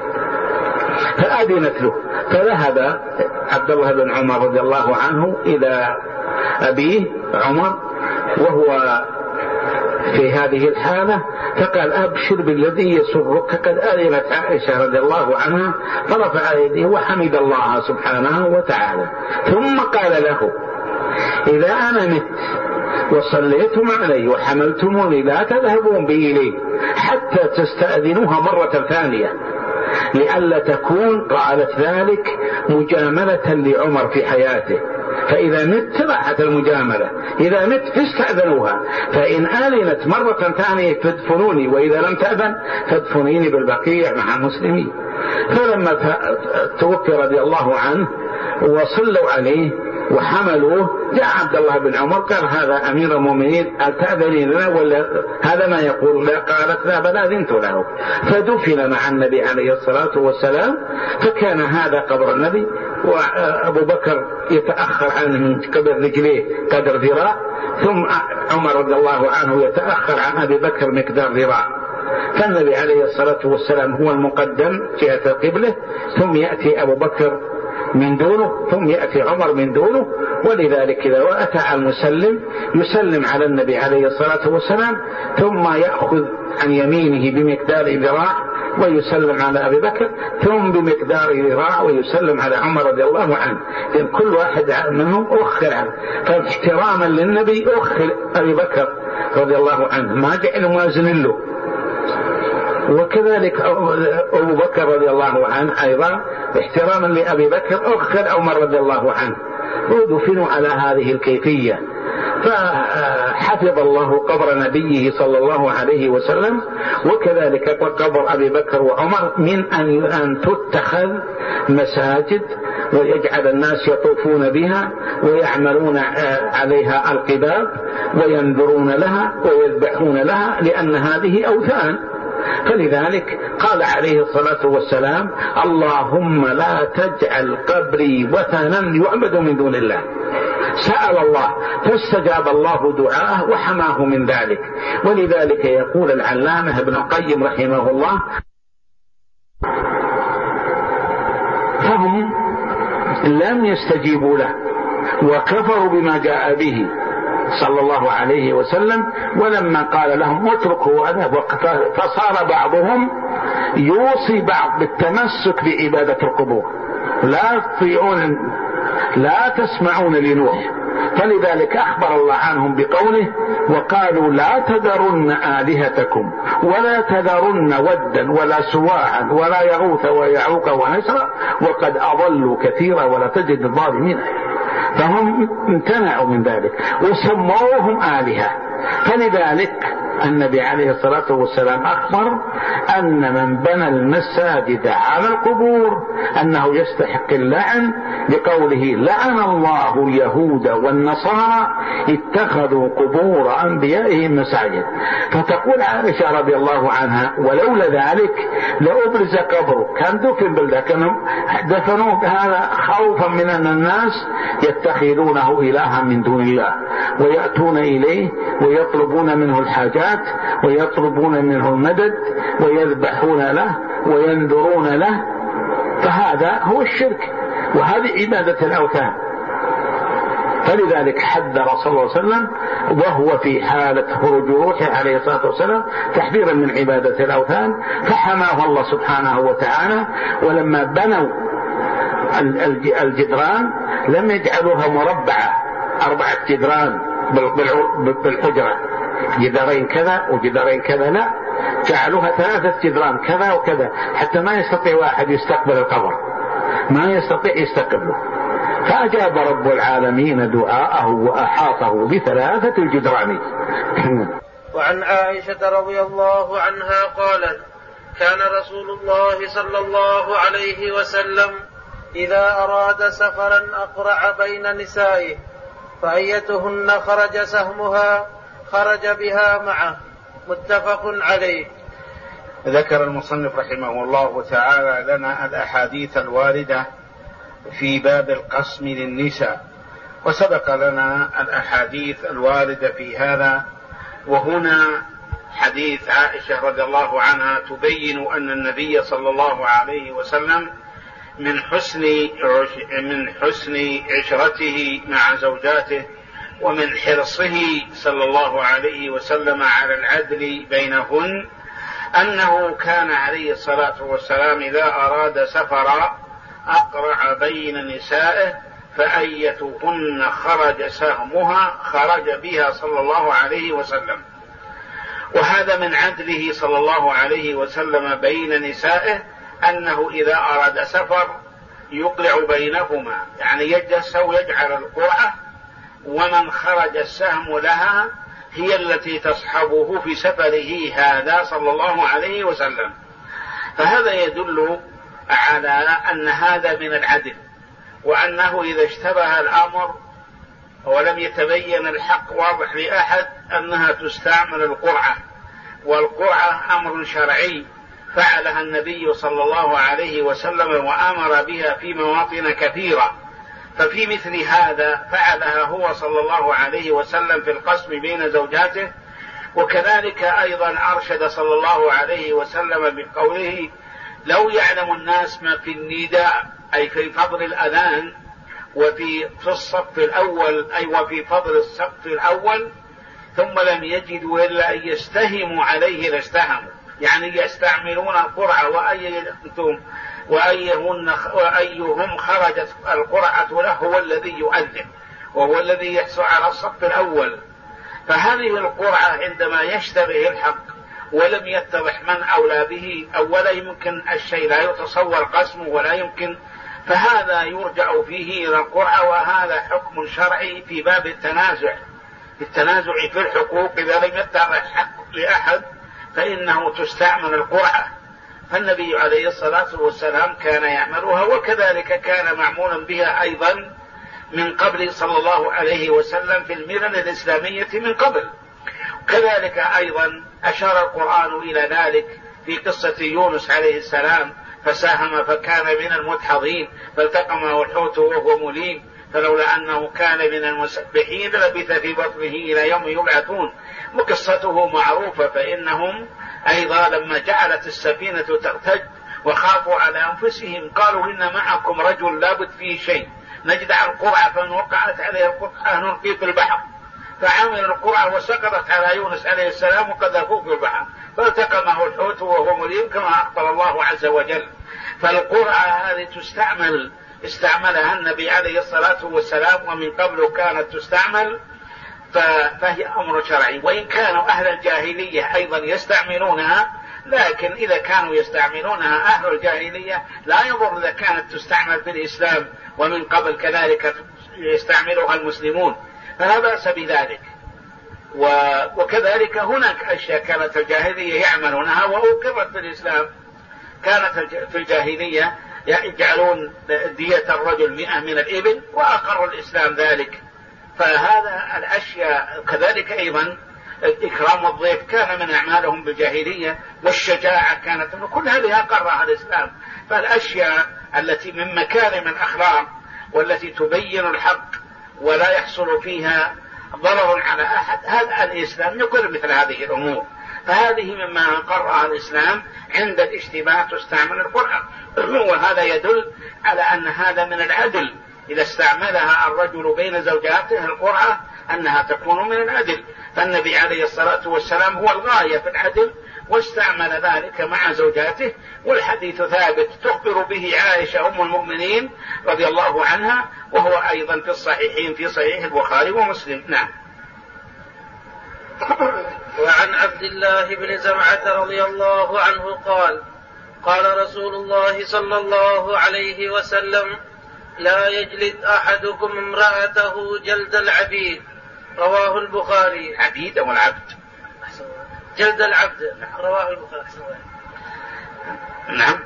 فأذنت له. فذهب عبد الله بن عمر رضي الله عنه إلى أبيه عمر وهو في هذه الحالة، فقال: أبشر بالذي يسرك، قد أذنت عائشة رضي الله عنها. فرفع يديه وحمد الله سبحانه وتعالى، ثم قال له: إذا أنا مت وصليتم علي وحملتموني لا تذهبون بي إليه حتى تستأذنوها مرة ثانية، لئلا تكون قالت ذلك مجاملة لعمر في حياته، فإذا مت راحت المجاملة، إذا مت فاستأذنوها، فإن آذنت مرة ثانية فادفنوني، وإذا لم تأذن فادفنيني بالبقيع مع المسلمين. فلما توفي رضي الله عنه وصلوا عليه وحملوه، جاء عبد الله بن عمر قال: هذا أمير المؤمنين، أتأذني لنا ولا هذا ما يقول؟ لا. قالت: لا، بل أذنت له. فدفن مع النبي عليه الصلاة والسلام، فكان هذا قبر النبي، وأبو بكر يتأخر عنه من قبل رجليه قدر ذراع، ثم عمر رضي الله عنه يتأخر عن أبي بكر مقدار ذراع، فالنبي عليه الصلاة والسلام هو المقدم جهة قبله، ثم يأتي أبو بكر من دونه، ثم يأتي عمر من دونه. ولذلك إذا أتى المسلم يسلم على النبي عليه الصلاة والسلام، ثم يأخذ عن يمينه بمقدار ذراع ويسلم على أبي بكر، ثم بمقدار ذراع ويسلم على عمر رضي الله عنه، لأن كل واحد منهم أخر عنه، فاحتراما للنبي أخر أبي بكر رضي الله عنه، ما جعل موازن له. وكذلك أبو بكر رضي الله عنه أيضا احتراما لأبي بكر أخر عمر رضي الله عنه، ودفنوا على هذه الكيفية. فحفظ الله قبر نبيه صلى الله عليه وسلم، وكذلك قبر أبي بكر وعمر من أن تتخذ مساجد ويجعل الناس يطوفون بها ويعملون عليها القباب وينذرون لها ويذبحون لها، لأن هذه أوثان. فلذلك قال عليه الصلاة والسلام: اللهم لا تجعل قبري وثنا يعبد من دون الله. سأل الله فاستجاب الله دعاه وحماه من ذلك. ولذلك يقول العلامة ابن القيم رحمه الله: فهم لم يستجيبوا له وكفروا بما جاء به صلى الله عليه وسلم، ولما قال لهم اتركوا هذا، فصار بعضهم يوصي بعض بالتمسك بعبادة القبور، لا تسمعون لنوح. فلذلك أخبر الله عنهم بقوله: وقالوا لا تذرن آلهتكم ولا تذرن ودا ولا سواعا ولا يغوث ويعوق ونسرا وقد أضلوا كثيرا ولا تجد الظالمين. فهم امتنعوا من ذلك وسموهم آلهة. فلذلك النبي عليه الصلاة والسلام أخبر أن من بنى المساجد على القبور أنه يستحق اللعن بقوله لعن الله اليهود والنصارى اتخذوا قبور أنبيائهم مساجد. فتقول عائشة رضي الله عنها ولولا ذلك لأبرز قبره، كان دفن لكنهم دفنوه هذا خوفا من أن الناس يتخذونه إلها من دون الله ويأتون إليه ويطلبون منه الحاجات ويطلبون منه المدد ويذبحون له وينذرون له، فهذا هو الشرك وهذه عبادة الأوثان. فلذلك حذر صلى الله عليه وسلم وهو في حالة خروج روحه عليه الصلاة والسلام تحذيرا من عبادة الأوثان، فحماه الله سبحانه وتعالى. ولما بنوا الجدران لم يجعلوها مربعة 4 جدران بالحجرة، جدارين كذا وجدارين كذا، لا، جعلوها 3 جدران كذا وكذا حتى ما يستطيع واحد يستقبل القبر، ما يستطيع يستقبله. فأجاب رب العالمين دعاءه وأحاطه ب3 الجدران. وعن عائشة رضي الله عنها قالت كان رسول الله صلى الله عليه وسلم إذا أراد سفرا أقرع بين نسائه فأيتهن خرج سهمها خرج بها معه، متفق عليه. ذكر المصنف رحمه الله تعالى لنا الأحاديث الواردة في باب القسم للنساء، وسبق لنا الأحاديث الواردة في هذا. وهنا حديث عائشة رضي الله عنها تبين أن النبي صلى الله عليه وسلم من حسن عشرته مع زوجاته ومن حرصه صلى الله عليه وسلم على العدل بينهن أنه كان عليه الصلاة والسلام إذا أراد سفرا أقرع بين نسائه فأيتهن خرج سهمها خرج بها صلى الله عليه وسلم. وهذا من عدله صلى الله عليه وسلم بين نسائه أنه إذا أراد سفر يقرع بينهما، يعني يجلس ويجعل القرعة، ومن خرج السهم لها هي التي تصحبه في سفره هذا صلى الله عليه وسلم. فهذا يدل على أن هذا من العدل، وأنه إذا اشتبه الأمر ولم يتبين الحق واضح لأحد أنها تستعمل القرعة، والقرعة أمر شرعي فعلها النبي صلى الله عليه وسلم وأمر بها في مواطن كثيرة. ففي مثل هذا فعلها هو صلى الله عليه وسلم في القسم بين زوجاته. وكذلك أيضا أرشد صلى الله عليه وسلم بقوله لو يعلم الناس ما في النداء أي في فضل الأذان وفي الصف الأول أي وفي فضل الصف الأول ثم لم يجدوا إلا أن يستهموا عليه لاستهموا، يعني يستعملون القرعة وأيهم خرجت القرعة له هو الذي يؤذن وهو الذي يحصل على الصف الأول. فهذه القرعة عندما يشتبه الحق ولم يتضح من أولى به أو ولا يمكن الشيء لا يتصور قسمه ولا يمكن، فهذا يرجع فيه إلى القرعة، وهذا حكم شرعي في باب التنازع في الحقوق. إذا لم يتضح حق لأحد فإنه تستعمل القرعة. فالنبي عليه الصلاة والسلام كان يعملها، وكذلك كان معمولا بها أيضا من قبل صلى الله عليه وسلم في الملل الإسلامية من قبل. كذلك أيضا أشار القرآن إلى ذلك في قصة يونس عليه السلام، فساهم فكان من المدحضين فالتقمه الحوت وهو مليم فلولا أنه كان من المسبحين لبث في بطنه إلى يوم يبعثون. وقصته معروفة، فإنهم أيضا لما جعلت السفينة ترتج وخافوا على أنفسهم قالوا إن معكم رجل لابد فيه شيء نجدع القرعة، فإن وقعت عليه القرعة نلقي في البحر، فعمل القرعة وسقطت على يونس عليه السلام وقذفوه في البحر فالتقمه الحوت وهو مليم كما أخبر الله عز وجل. فالقرعة هذه استعملها النبي عليه الصلاة والسلام ومن قبل كانت تستعمل، فهي أمر شرعي. وإن كانوا أهل الجاهلية أيضا يستعملونها، لكن إذا كانوا يستعملونها أهل الجاهلية لا يضر إذا كانت تستعمل في الإسلام ومن قبل كذلك يستعملها المسلمون، فلا بأس بذلك. وكذلك هناك أشياء كانت الجاهلية يعملونها وأقرت في الإسلام. كانت في الجاهلية يجعلون دية الرجل 100 من الإبل، وأقر الإسلام ذلك. فهذا الأشياء كذلك أيضا إكرام الضيف كان من أعمالهم بالجاهلية، والشجاعة كانت من كل هذه أقرها الإسلام. فالأشياء التي من مكارم الأخلاق والتي تبين الحق ولا يحصل فيها ضرر على أحد، هذا الإسلام يقر مثل هذه الأمور. فهذه مما أقرها الإسلام عند الاشتباه تستعمل القرآن، وهذا يدل على أن هذا من العدل. إذا استعملها الرجل بين زوجاته القرآن أنها تكون من العدل، فالنبي عليه الصلاة والسلام هو الغاية في العدل واستعمل ذلك مع زوجاته. والحديث ثابت تخبر به عائشة أم المؤمنين رضي الله عنها، وهو أيضا في الصحيحين في صحيح البخاري ومسلم. نعم. وعن عبد الله بن زمعة رضي الله عنه قال: قال رسول الله صلى الله عليه وسلم: لا يجلد أحدكم امرأته جلد العبيد. رواه البخاري. عبيد أو العبد؟ جلد العبد. رواه البخاري. نعم.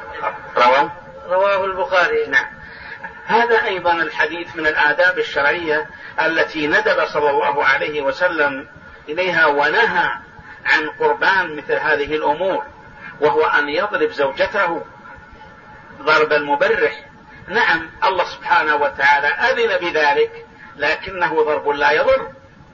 رواه البخاري. نعم. هذا أيضا الحديث من الآداب الشرعية التي ندب صلى الله عليه وسلم إليها ونهى عن قربان مثل هذه الأمور، وهو أن يضرب زوجته ضربا مبرح. نعم الله سبحانه وتعالى أذن بذلك، لكنه ضرب لا يضر،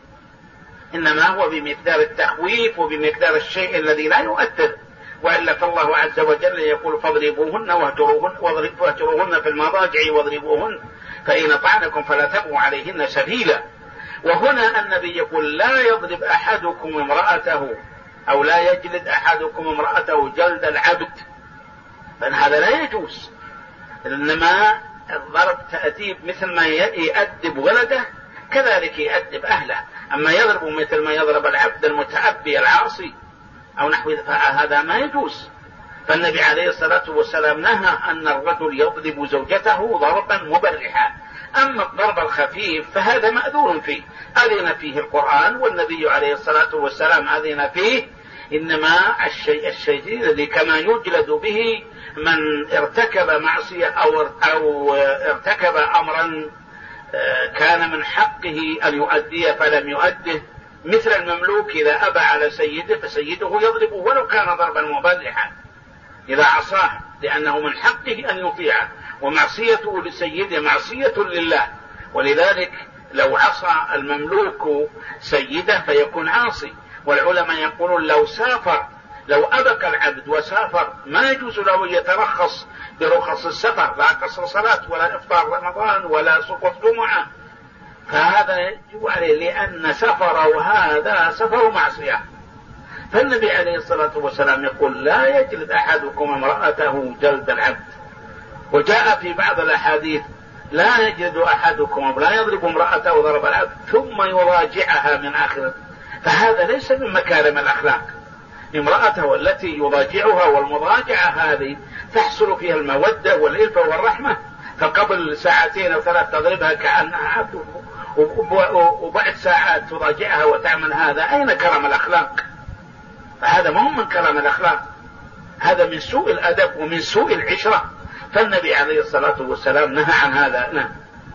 إنما هو بمقدار التخويف وبمقدار الشيء الذي لا يؤثر. وإلا فالله عز وجل يقول: فاضربوهن واهجروهن في المضاجع واضربوهن فإن طعنكم فلا تبغوا عليهن سبيلا. وهنا النبي يقول: لا يضرب أحدكم امرأته أو لا يجلد أحدكم امرأته جلد العبد، فهذا لا يجوز. إنما الضرب تأديب مثل ما يؤدب ولده كذلك يؤدب أهله. أما يضرب مثل ما يضرب العبد المتعبي العاصي أو نحو هذا ما يجوز. فالنبي عليه الصلاة والسلام نهى أن الرجل يضرب زوجته ضربا مبرحا. أما الضرب الخفيف فهذا مأذون فيه، أذن فيه القرآن والنبي عليه الصلاة والسلام أذن فيه. إنما الشيء الذي كما يجلد به من ارتكب معصية أو ارتكب أمرا كان من حقه أن يؤديه فلم يؤده، مثل المملوك إذا أبى على سيده فسيده يضربه ولو كان ضربا مبرحا إذا عصاه، لأنه من حقه أن يطيعه، ومعصيته لسيده معصية لله. ولذلك لو عصى المملوك سيده فيكون عاصي. والعلماء يقولون لو أبكى العبد وسافر ما يجوز له يترخص برخص السفر، لا قصر صلاة ولا إفطار رمضان ولا سقوط جمعة، فهذا يجب عليه لأن سفره هذا سفر معصية. فالنبي عليه الصلاة والسلام يقول: لا يجلد أحدكم امرأته جلد العبد. وجاء في بعض الأحاديث: لا يجلد أحدكم لا يضرب امرأته ضرب العبد ثم يراجعها من آخره. فهذا ليس من مكارم الأخلاق. امرأته التي يراجعها، والمراجعة هذه تحصل فيها المودة والإلفة والرحمة، فقبل ساعتين أو 3 تضربها كأنها عبد، وبعد ساعات تراجعها وتعمل. هذا أين كرم الأخلاق؟ فهذا ما هو من كرم الأخلاق، هذا من سوء الأدب ومن سوء العشرة. فالنبي عليه الصلاة والسلام نهى عن هذا. نعم.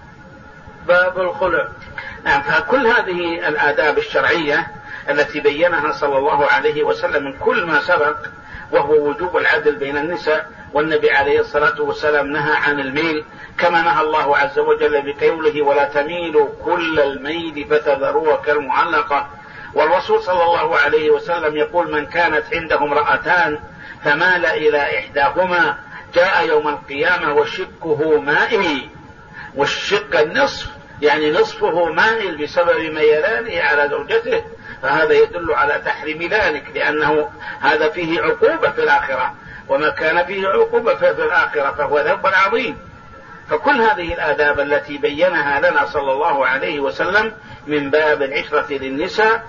باب الخلع. نعم. فكل هذه الآداب الشرعية التي بينها صلى الله عليه وسلم من كل ما سبق، وهو وجوب العدل بين النساء. والنبي عليه الصلاة والسلام نهى عن الميل، كما نهى الله عز وجل بقوله: ولا تميلوا كل الميل فتذروها كالمعلقة. والرسول صلى الله عليه وسلم يقول: من كانت عنده امرأتان فمال إلى إحداهما جاء يوم القيامة وشقه مائل. والشق النصف يعني نصفه مائل بسبب ميلانه على زوجته، فهذا يدل على تحريم ذلك، لأنه هذا فيه عقوبة في الآخرة، وما كان فيه عقوبة في الآخرة فهو ذنب عظيم. فكل هذه الآداب التي بينها لنا صلى الله عليه وسلم من باب العشرة للنساء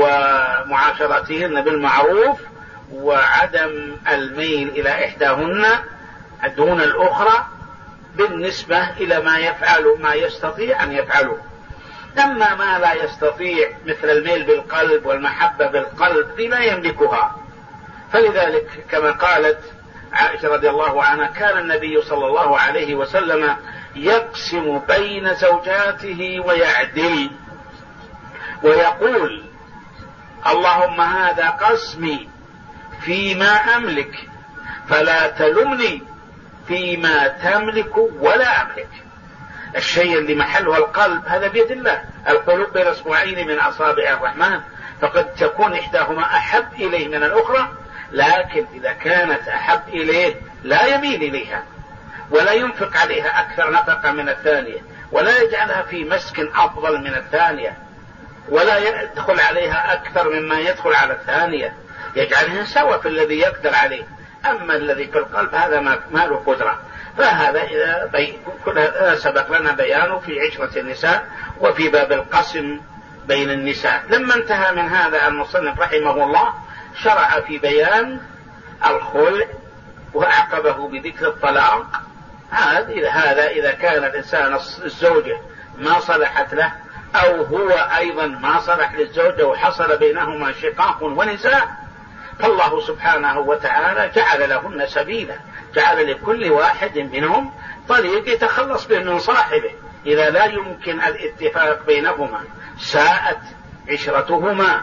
ومعاشرتهن بالمعروف، وعدم الميل إلى إحداهن دون الأخرى بالنسبة إلى ما يستطيع أن يفعله. أما ما لا يستطيع مثل الميل بالقلب والمحبة بالقلب دي لا يملكها. فلذلك كما قالت عائشة رضي الله عنها كان النبي صلى الله عليه وسلم يقسم بين زوجاته ويعدل ويقول اللهم هذا قسمي فيما أملك فلا تلمني فيما تملك ولا أملك. الشيء اللي محله القلب هذا بيد الله، القلوب بين اصبعين من أصابع الرحمن، فقد تكون إحداهما أحب إليه من الأخرى، لكن إذا كانت أحب إليه لا يميل إليها ولا ينفق عليها أكثر نفقة من الثانية، ولا يجعلها في مسكن أفضل من الثانية، ولا يدخل عليها أكثر مما يدخل على الثانية، يجعلها سوا في الذي يقدر عليه. أما الذي في القلب هذا ما له قدرة. فهذا كلها سبق لنا بيانه في عشرة النساء وفي باب القسم بين النساء. لما انتهى من هذا المصنف رحمه الله شرع في بيان الخلع وأعقبه بذكر الطلاق. هذا إذا كان الإنسان الزوجة ما صلحت له أو هو أيضا ما صلح للزوجة وحصل بينهما شقاق ونزاع، فالله سبحانه وتعالى جعل لهن سبيلا، جعل لكل واحد منهم طريق يتخلص به من صاحبه. إذا لا يمكن الاتفاق بينهما ساءت عشرتهما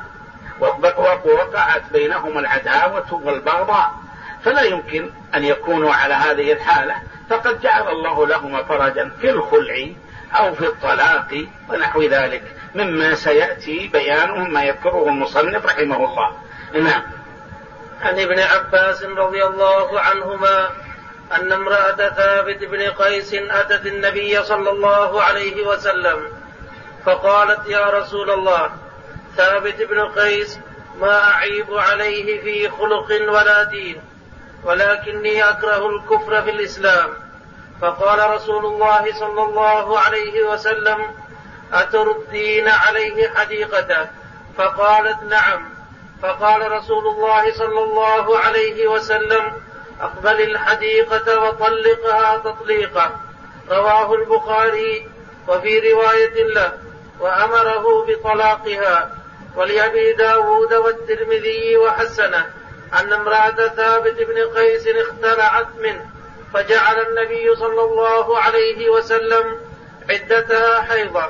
ووقعت بينهما العداوة والبغضاء، فلا يمكن أن يكونوا على هذه الحالة، فقد جعل الله لهما فرجا في الخلع أو في الطلاق ونحو ذلك مما سيأتي بيانه ما يذكره المصنف رحمه الله. نعم. عن ابن عباس رضي الله عنهما أن امرأة ثابت بن قيس أتت النبي صلى الله عليه وسلم فقالت يا رسول الله ثابت بن قيس ما أعيب عليه في خلق ولا دين، ولكني أكره الكفر في الإسلام. فقال رسول الله صلى الله عليه وسلم أتردين عليه حديقته؟ فقالت نعم. فقال رسول الله صلى الله عليه وسلم أقبل الحديقة وطلقها تطليقا. رواه البخاري وفي رواية له وأمره بطلاقها. ولأبي داود والترمذي وحسنه أن امرأة ثابت بن قيس اختلعت منه فجعل النبي صلى الله عليه وسلم عدتها حيضا.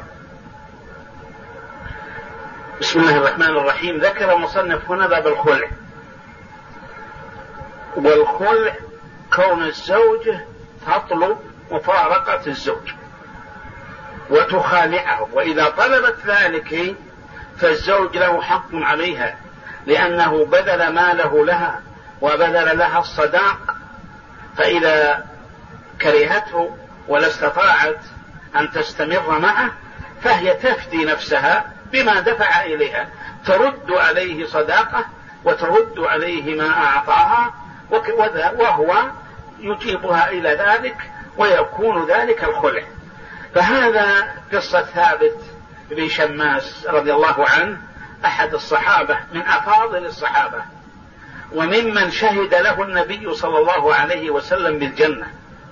بسم الله الرحمن الرحيم. ذكر المصنف هنا باب الخلع، والخلع كون الزوجة تطلب مفارقة الزوج وتخالعه، وإذا طلبت ذلك فالزوج له حق عليها لأنه بذل ماله لها وبذل لها الصداق، فإذا كرهته ولا استطاعت أن تستمر معه فهي تفدي نفسها بما دفع إليها، ترد عليه صداقه وترد عليه ما أعطاها، وهو يجيبها إلى ذلك ويكون ذلك الخلع. فهذا قصة ثابت بن شماس رضي الله عنه، أحد الصحابة من أفاضل الصحابة وممن شهد له النبي صلى الله عليه وسلم بالجنة،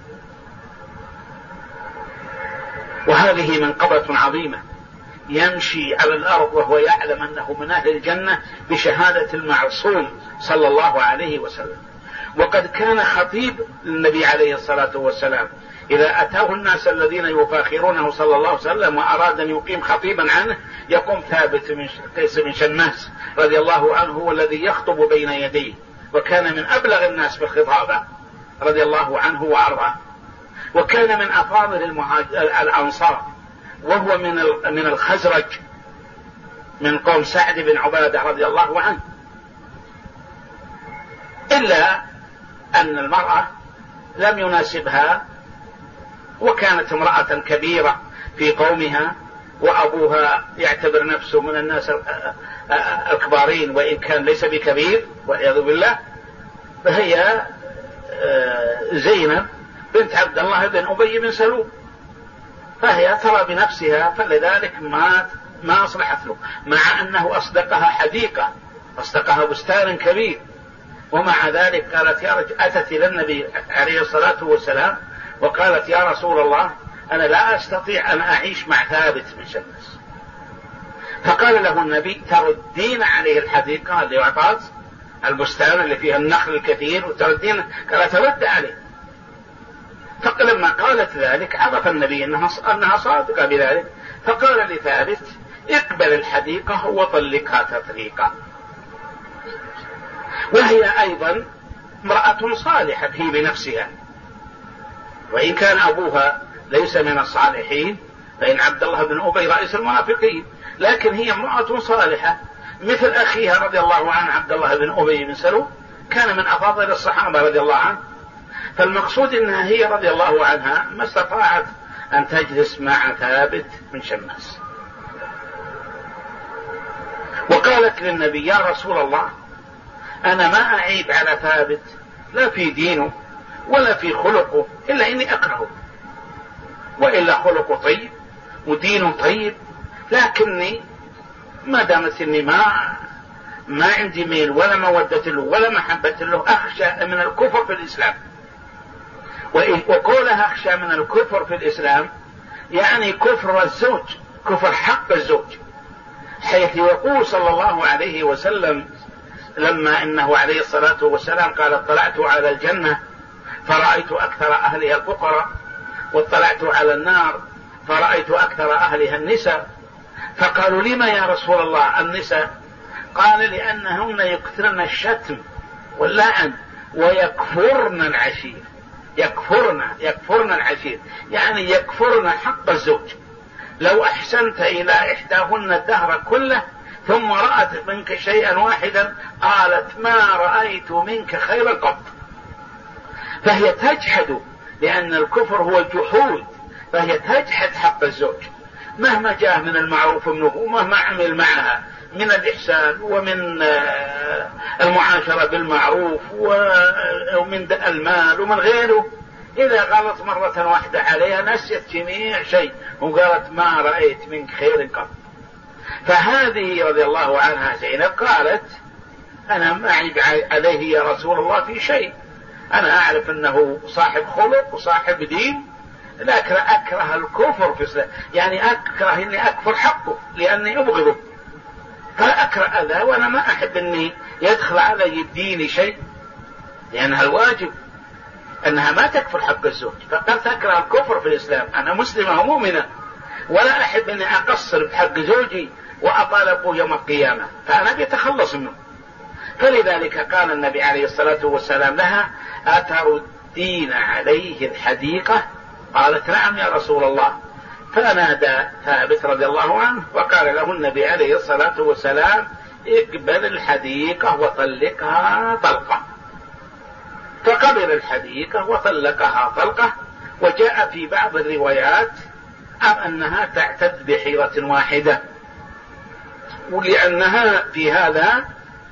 وهذه منقبة عظيمة، يمشي على الأرض وهو يعلم أنه من أهل الجنة بشهادة المعصوم صلى الله عليه وسلم. وقد كان خطيب النبي عليه الصلاة والسلام، إذا أتاه الناس الذين يفاخرونه صلى الله عليه وسلم وأراد أن يقيم خطيبا عنه يقوم ثابت من قيس بن شماس رضي الله عنه هو الذي يخطب بين يديه، وكان من أبلغ الناس بالخطابة رضي الله عنه وأرضاه، وكان من أفاضل الأنصار، وهو من الخزرج من قوم سعد بن عبادة رضي الله عنه. إلا أن المرأة لم يناسبها، وكانت امرأة كبيرة في قومها، وأبوها يعتبر نفسه من الناس الكبارين وإن كان ليس بكبير والعياذ بالله، فهي زينب بنت عبد الله بن أبي بن سلول، فهي ترى بنفسها، فلذلك ما أصلحت له، مع أنه أصدقها حديقة، أصدقها بستان كبير، ومع ذلك قالت يا رجل، أتت إلى النبي عليه الصلاة والسلام وقالت يا رسول الله أنا لا أستطيع أن أعيش مع ثابت بن شماس، فقال له النبي: تردين عليه الحديقة اللي أعطات البستان اللي فيها النخل الكثير وتردين؟ قال: ترد عليه. فلما قالت ذلك عرف النبي أنها صادقة بذلك، فقال لثابت: اقبل الحديقة وطلقها تطليقا. وهي أيضا امرأة صالحة هي بنفسها، وإن كان أبوها ليس من الصالحين، فإن عبد الله بن أبي رئيس المنافقين، لكن هي امرأة صالحة مثل أخيها رضي الله عنه عبد الله بن أبي بن سلول، كان من أفاضل الصحابة رضي الله عنه. فالمقصود أنها هي رضي الله عنها ما استطاعت أن تجلس مع ثابت بن شماس، وقالت للنبي: يا رسول الله، أنا ما أعيب على ثابت لا في دينه ولا في خلقه، إلا إني أكرهه، وإلا خلقه طيب ودينه طيب، لكني ما دامت إني ما عندي ميل ولا مودة له ولا محبة له، أخشى من الكفر في الإسلام. وقولها أخشى من الكفر في الإسلام يعني كفر الزوج، كفر حق الزوج، حيث يقول صلى الله عليه وسلم لما إنه عليه الصلاة والسلام قال: اطلعت على الجنة فرأيت أكثر أهلها الفقراء، واطلعت على النار فرأيت أكثر أهلها النساء. فقالوا: لما يا رسول الله النساء؟ قال: لأنهن يكثرن الشتم واللعن ويكفرن العشير. يكفرن العشير يعني يكفرن حق الزوج. لو أحسنت إلى إحداهن الدهر كله ثم رأت منك شيئا واحدا قالت: ما رأيت منك خيرا قط. فهي تجحد، لأن الكفر هو الجحود، فهي تجحد حق الزوج مهما جاء من المعروف منه، ومهما عمل معها من الإحسان ومن المعاشرة بالمعروف ومن المال ومن غيره. إذا غلط مرة واحدة عليها نسيت جميع شيء وقالت: ما رأيت منك خير قط. فهذه رضي الله عنها زينب قالت: أنا ما أعيب عليه يا رسول الله في شيء، أنا أعرف أنه صاحب خلق وصاحب دين، لكن أكره الكفر في الإسلام، يعني أكره أني أكفر حقه لأني أبغضه، فأكره أذى، وأنا ما أحب أني يدخل علي الدين شيء، لأنها الواجب أنها ما تكفر حق الزوج. فقد تكره الكفر في الإسلام، أنا مسلمة ومؤمنة، ولا أحب أني أقصر بحق زوجي وأطالبه يوم القيامة، فأنا بيتخلص منه. فلذلك قال النبي عليه الصلاة والسلام لها: أتردين عليه الحديقة؟ قالت: نعم يا رسول الله. فنادى ثابت رضي الله عنه وقال له النبي عليه الصلاة والسلام: اقبل الحديقة وطلقها طلقة. فقبل الحديقة وطلقها طلقة. وجاء في بعض الروايات أنها تعتد بحيرة واحدة، ولأنها في هذا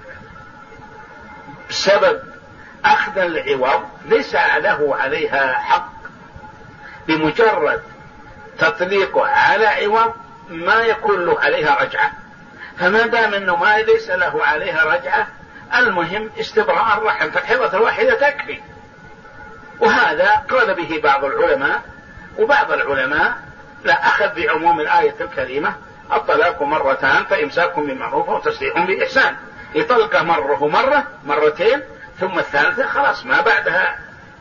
سبب أخذ العوض ليس له عليها حق، بمجرد تطليقه على عوض ما يكون له عليها رجعة، فما دام أنه ما ليس له عليها رجعة، المهم استبراء الرحم، فالحيضة الواحدة تكفي. وهذا قال به بعض العلماء، وبعض العلماء لا أخذ بعموم الآية الكريمة: الطلاق مرتان فإمساك بمعروف وتسريح بإحسان. يطلق مرة مرتين ثم الثالثة خلاص ما بعدها.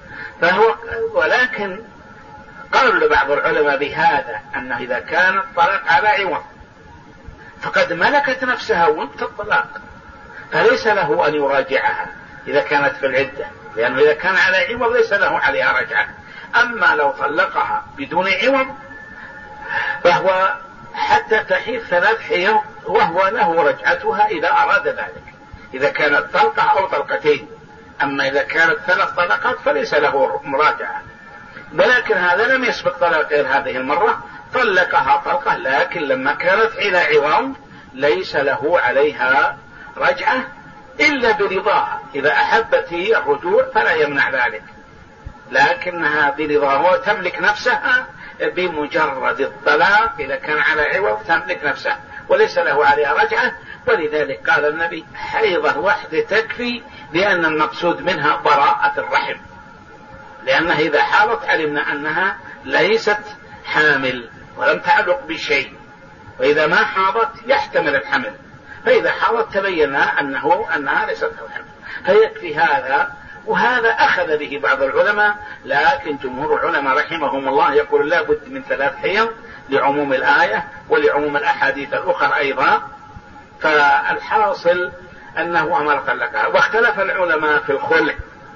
ولكن قال بعض العلماء بهذا أنه إذا كان الطلاق على عوض فقد ملكت نفسها وقت الطلاق، فليس له أن يراجعها إذا كانت في العدة، لأنه إذا كان على عوض ليس له عليها رجعة. أما لو طلقها بدون عوض فهو حتى تحيض 3 حيض وهو له رجعتها إذا أراد ذلك، إذا كانت طلقة أو طلقتين. أما إذا كانت 3 طلقات فليس له مراجعة. ولكن هذا لم يسبق طلاق غير هذه المرة، طلقها طلقة، لكن لما كانت إلى عوض ليس له عليها رجعة إلا برضاها. إذا أحبت هي الرجوع فلا يمنع ذلك، لكنها برضاها وتملك نفسها بمجرد الطلاق. إذا كان على عوض تملك نفسها وليس له عليها رجعة. ولذلك قال النبي: حيضة واحدة تكفي، لأن المقصود منها براءة الرحم، لأنها إذا حاضت علمنا أنها ليست حامل ولم تعلق بشيء، وإذا ما حاضت يحتمل الحمل، فإذا حاضت تبين أنها ليست الحمل، فيكفي هذا. وهذا أخذ به بعض العلماء، لكن جمهور العلماء رحمهم الله يقول لا بد من 3 حيض لعموم الآية ولعموم الأحاديث الأخرى أيضا. فالحاصل أنه أمر طلقها. واختلف العلماء في الخلع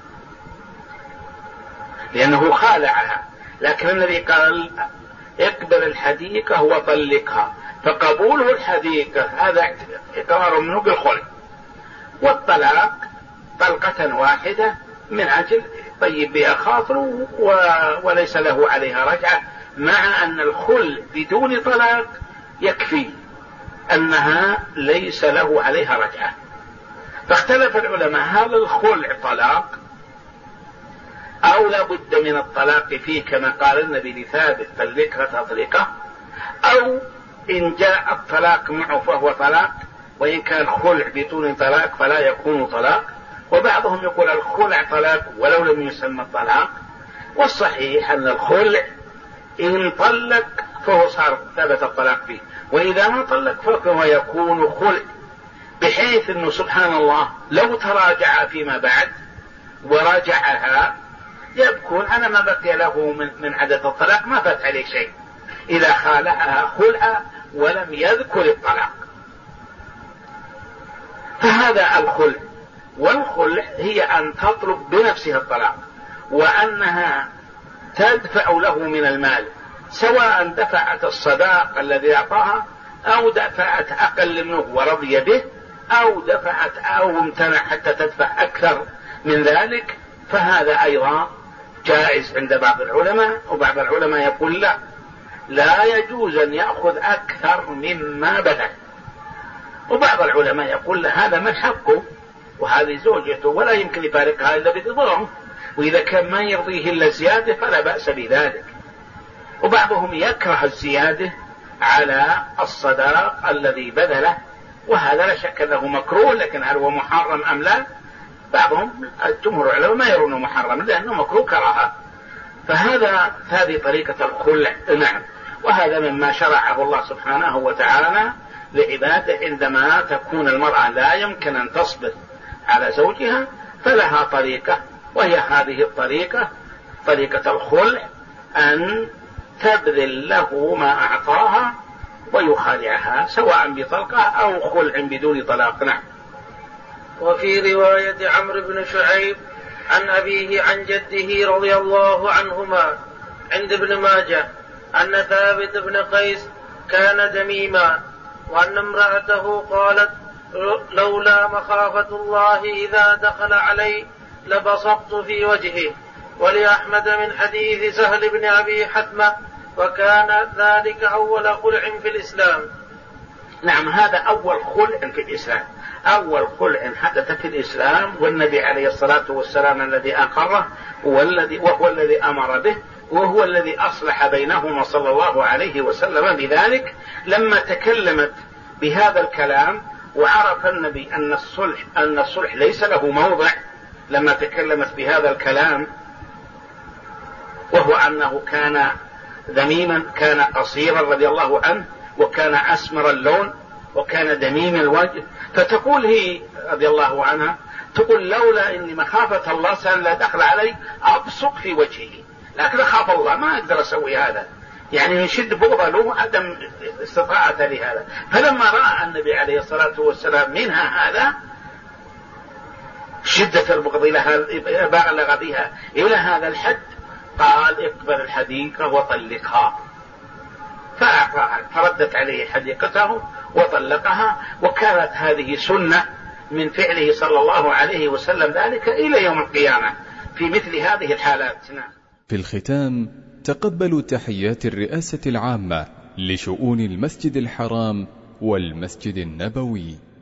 لأنه خالعها، لكن الذي قال اقبل الحديقة وطلقها، فقبوله الحديقة هذا إقرار منه بالخلع، والطلاق طلقة واحدة من أجل طيب بها خاطر وليس له عليها رجعة، مع أن الخلع بدون طلاق يكفي أنها ليس له عليها رجعة. فاختلف العلماء هل الخلع طلاق أو لا بد من الطلاق فيه كما قال النبي لثابت طلقها تطليقه، أو إن جاء الطلاق معه فهو طلاق، وإن كان خلع بدون طلاق فلا يكون طلاق. وبعضهم يقول الخلع طلاق ولو لم يسمى الطلاق. والصحيح أن الخلع إن طلق فهو صار ثبت الطلاق فيه، وإذا ما طلق فهو يكون خلع، بحيث أنه سبحان الله لو تراجع فيما بعد ورجعها يكون أنا ما بقي له من عدد الطلاق، ما فات عليه شيء إذا خالعها خلعا ولم يذكر الطلاق. فهذا الخلع. والخلع هي أن تطلب بنفسها الطلاق، وأنها تدفع له من المال، سواء دفعت الصداق الذي أعطاها أو دفعت أقل منه ورضي به، أو دفعت أو امتنع حتى تدفع أكثر من ذلك، فهذا أيضا جائز عند بعض العلماء. وبعض العلماء يقول لا يجوز أن يأخذ أكثر مما بذل. وبعض العلماء يقول هذا من حقه وهذه زوجته ولا يمكن يفارقها إلا برضاه، وإذا كان ما يرضيه إلا زيادة فلا بأس بذلك. وبعضهم يكره الزيادة على الصداق الذي بذله، وهذا لا شك أنه مكروه، لكن هل هو محرم أم لا؟ بعضهم الجمهور العلماء ما يرونه محرم لأنه مكروه كراهة. هذه طريقة الخلع. نعم. وهذا مما شرعه الله سبحانه وتعالى لعباده، عندما تكون المرأة لا يمكن أن تصبر على زوجها فلها طريقة، وهي هذه الطريقة طريقة الخلع، أن تبذل له ما أعطاها ويخالعها سواء بطلقة أو خلع بدون طلاق. نعم. وفي رواية عمرو بن شعيب عن أبيه عن جده رضي الله عنهما عند ابن ماجه أن ثابت بن قيس كان دميما، وأن امرأته قالت لولا مخافة الله إذا دخل علي لبصقت في وجهه. ولأحمد من حديث سهل بن أبي حثمة وكان ذلك أول خلع في الإسلام. نعم، هذا أول خلع في الإسلام، أول خلع حدث في الإسلام، والنبي عليه الصلاة والسلام الذي أقره وهو الذي أمر به، وهو الذي أصلح بينهما صلى الله عليه وسلم بذلك. لما تكلمت بهذا الكلام وعرف النبي أن الصلح ليس له موضع، لما تكلمت بهذا الكلام وهو أنه كان ذميما، كان قصيرا رضي الله عنه، وكان أسمر اللون، وكان دميم الوجه، فتقول هي رضي الله عنها تقول لولا إني مخافة الله لا دخل علي أبصق في وجهه، لكن أخاف الله ما أقدر أسوي هذا، يعني من شد بغضه له عدم استطاعة لهذا. فلما رأى النبي عليه الصلاة والسلام منها هذا شدة البغض بالغ بها إلى هذا الحد، قال اقبل الحديقة وطلقها، فأعطاها، فردت عليه حديقته وطلقها. وكانت هذه سنة من فعله صلى الله عليه وسلم ذلك إلى يوم القيامة في مثل هذه الحالات. في الختام تقبلوا تحيات الرئاسة العامة لشؤون المسجد الحرام والمسجد النبوي.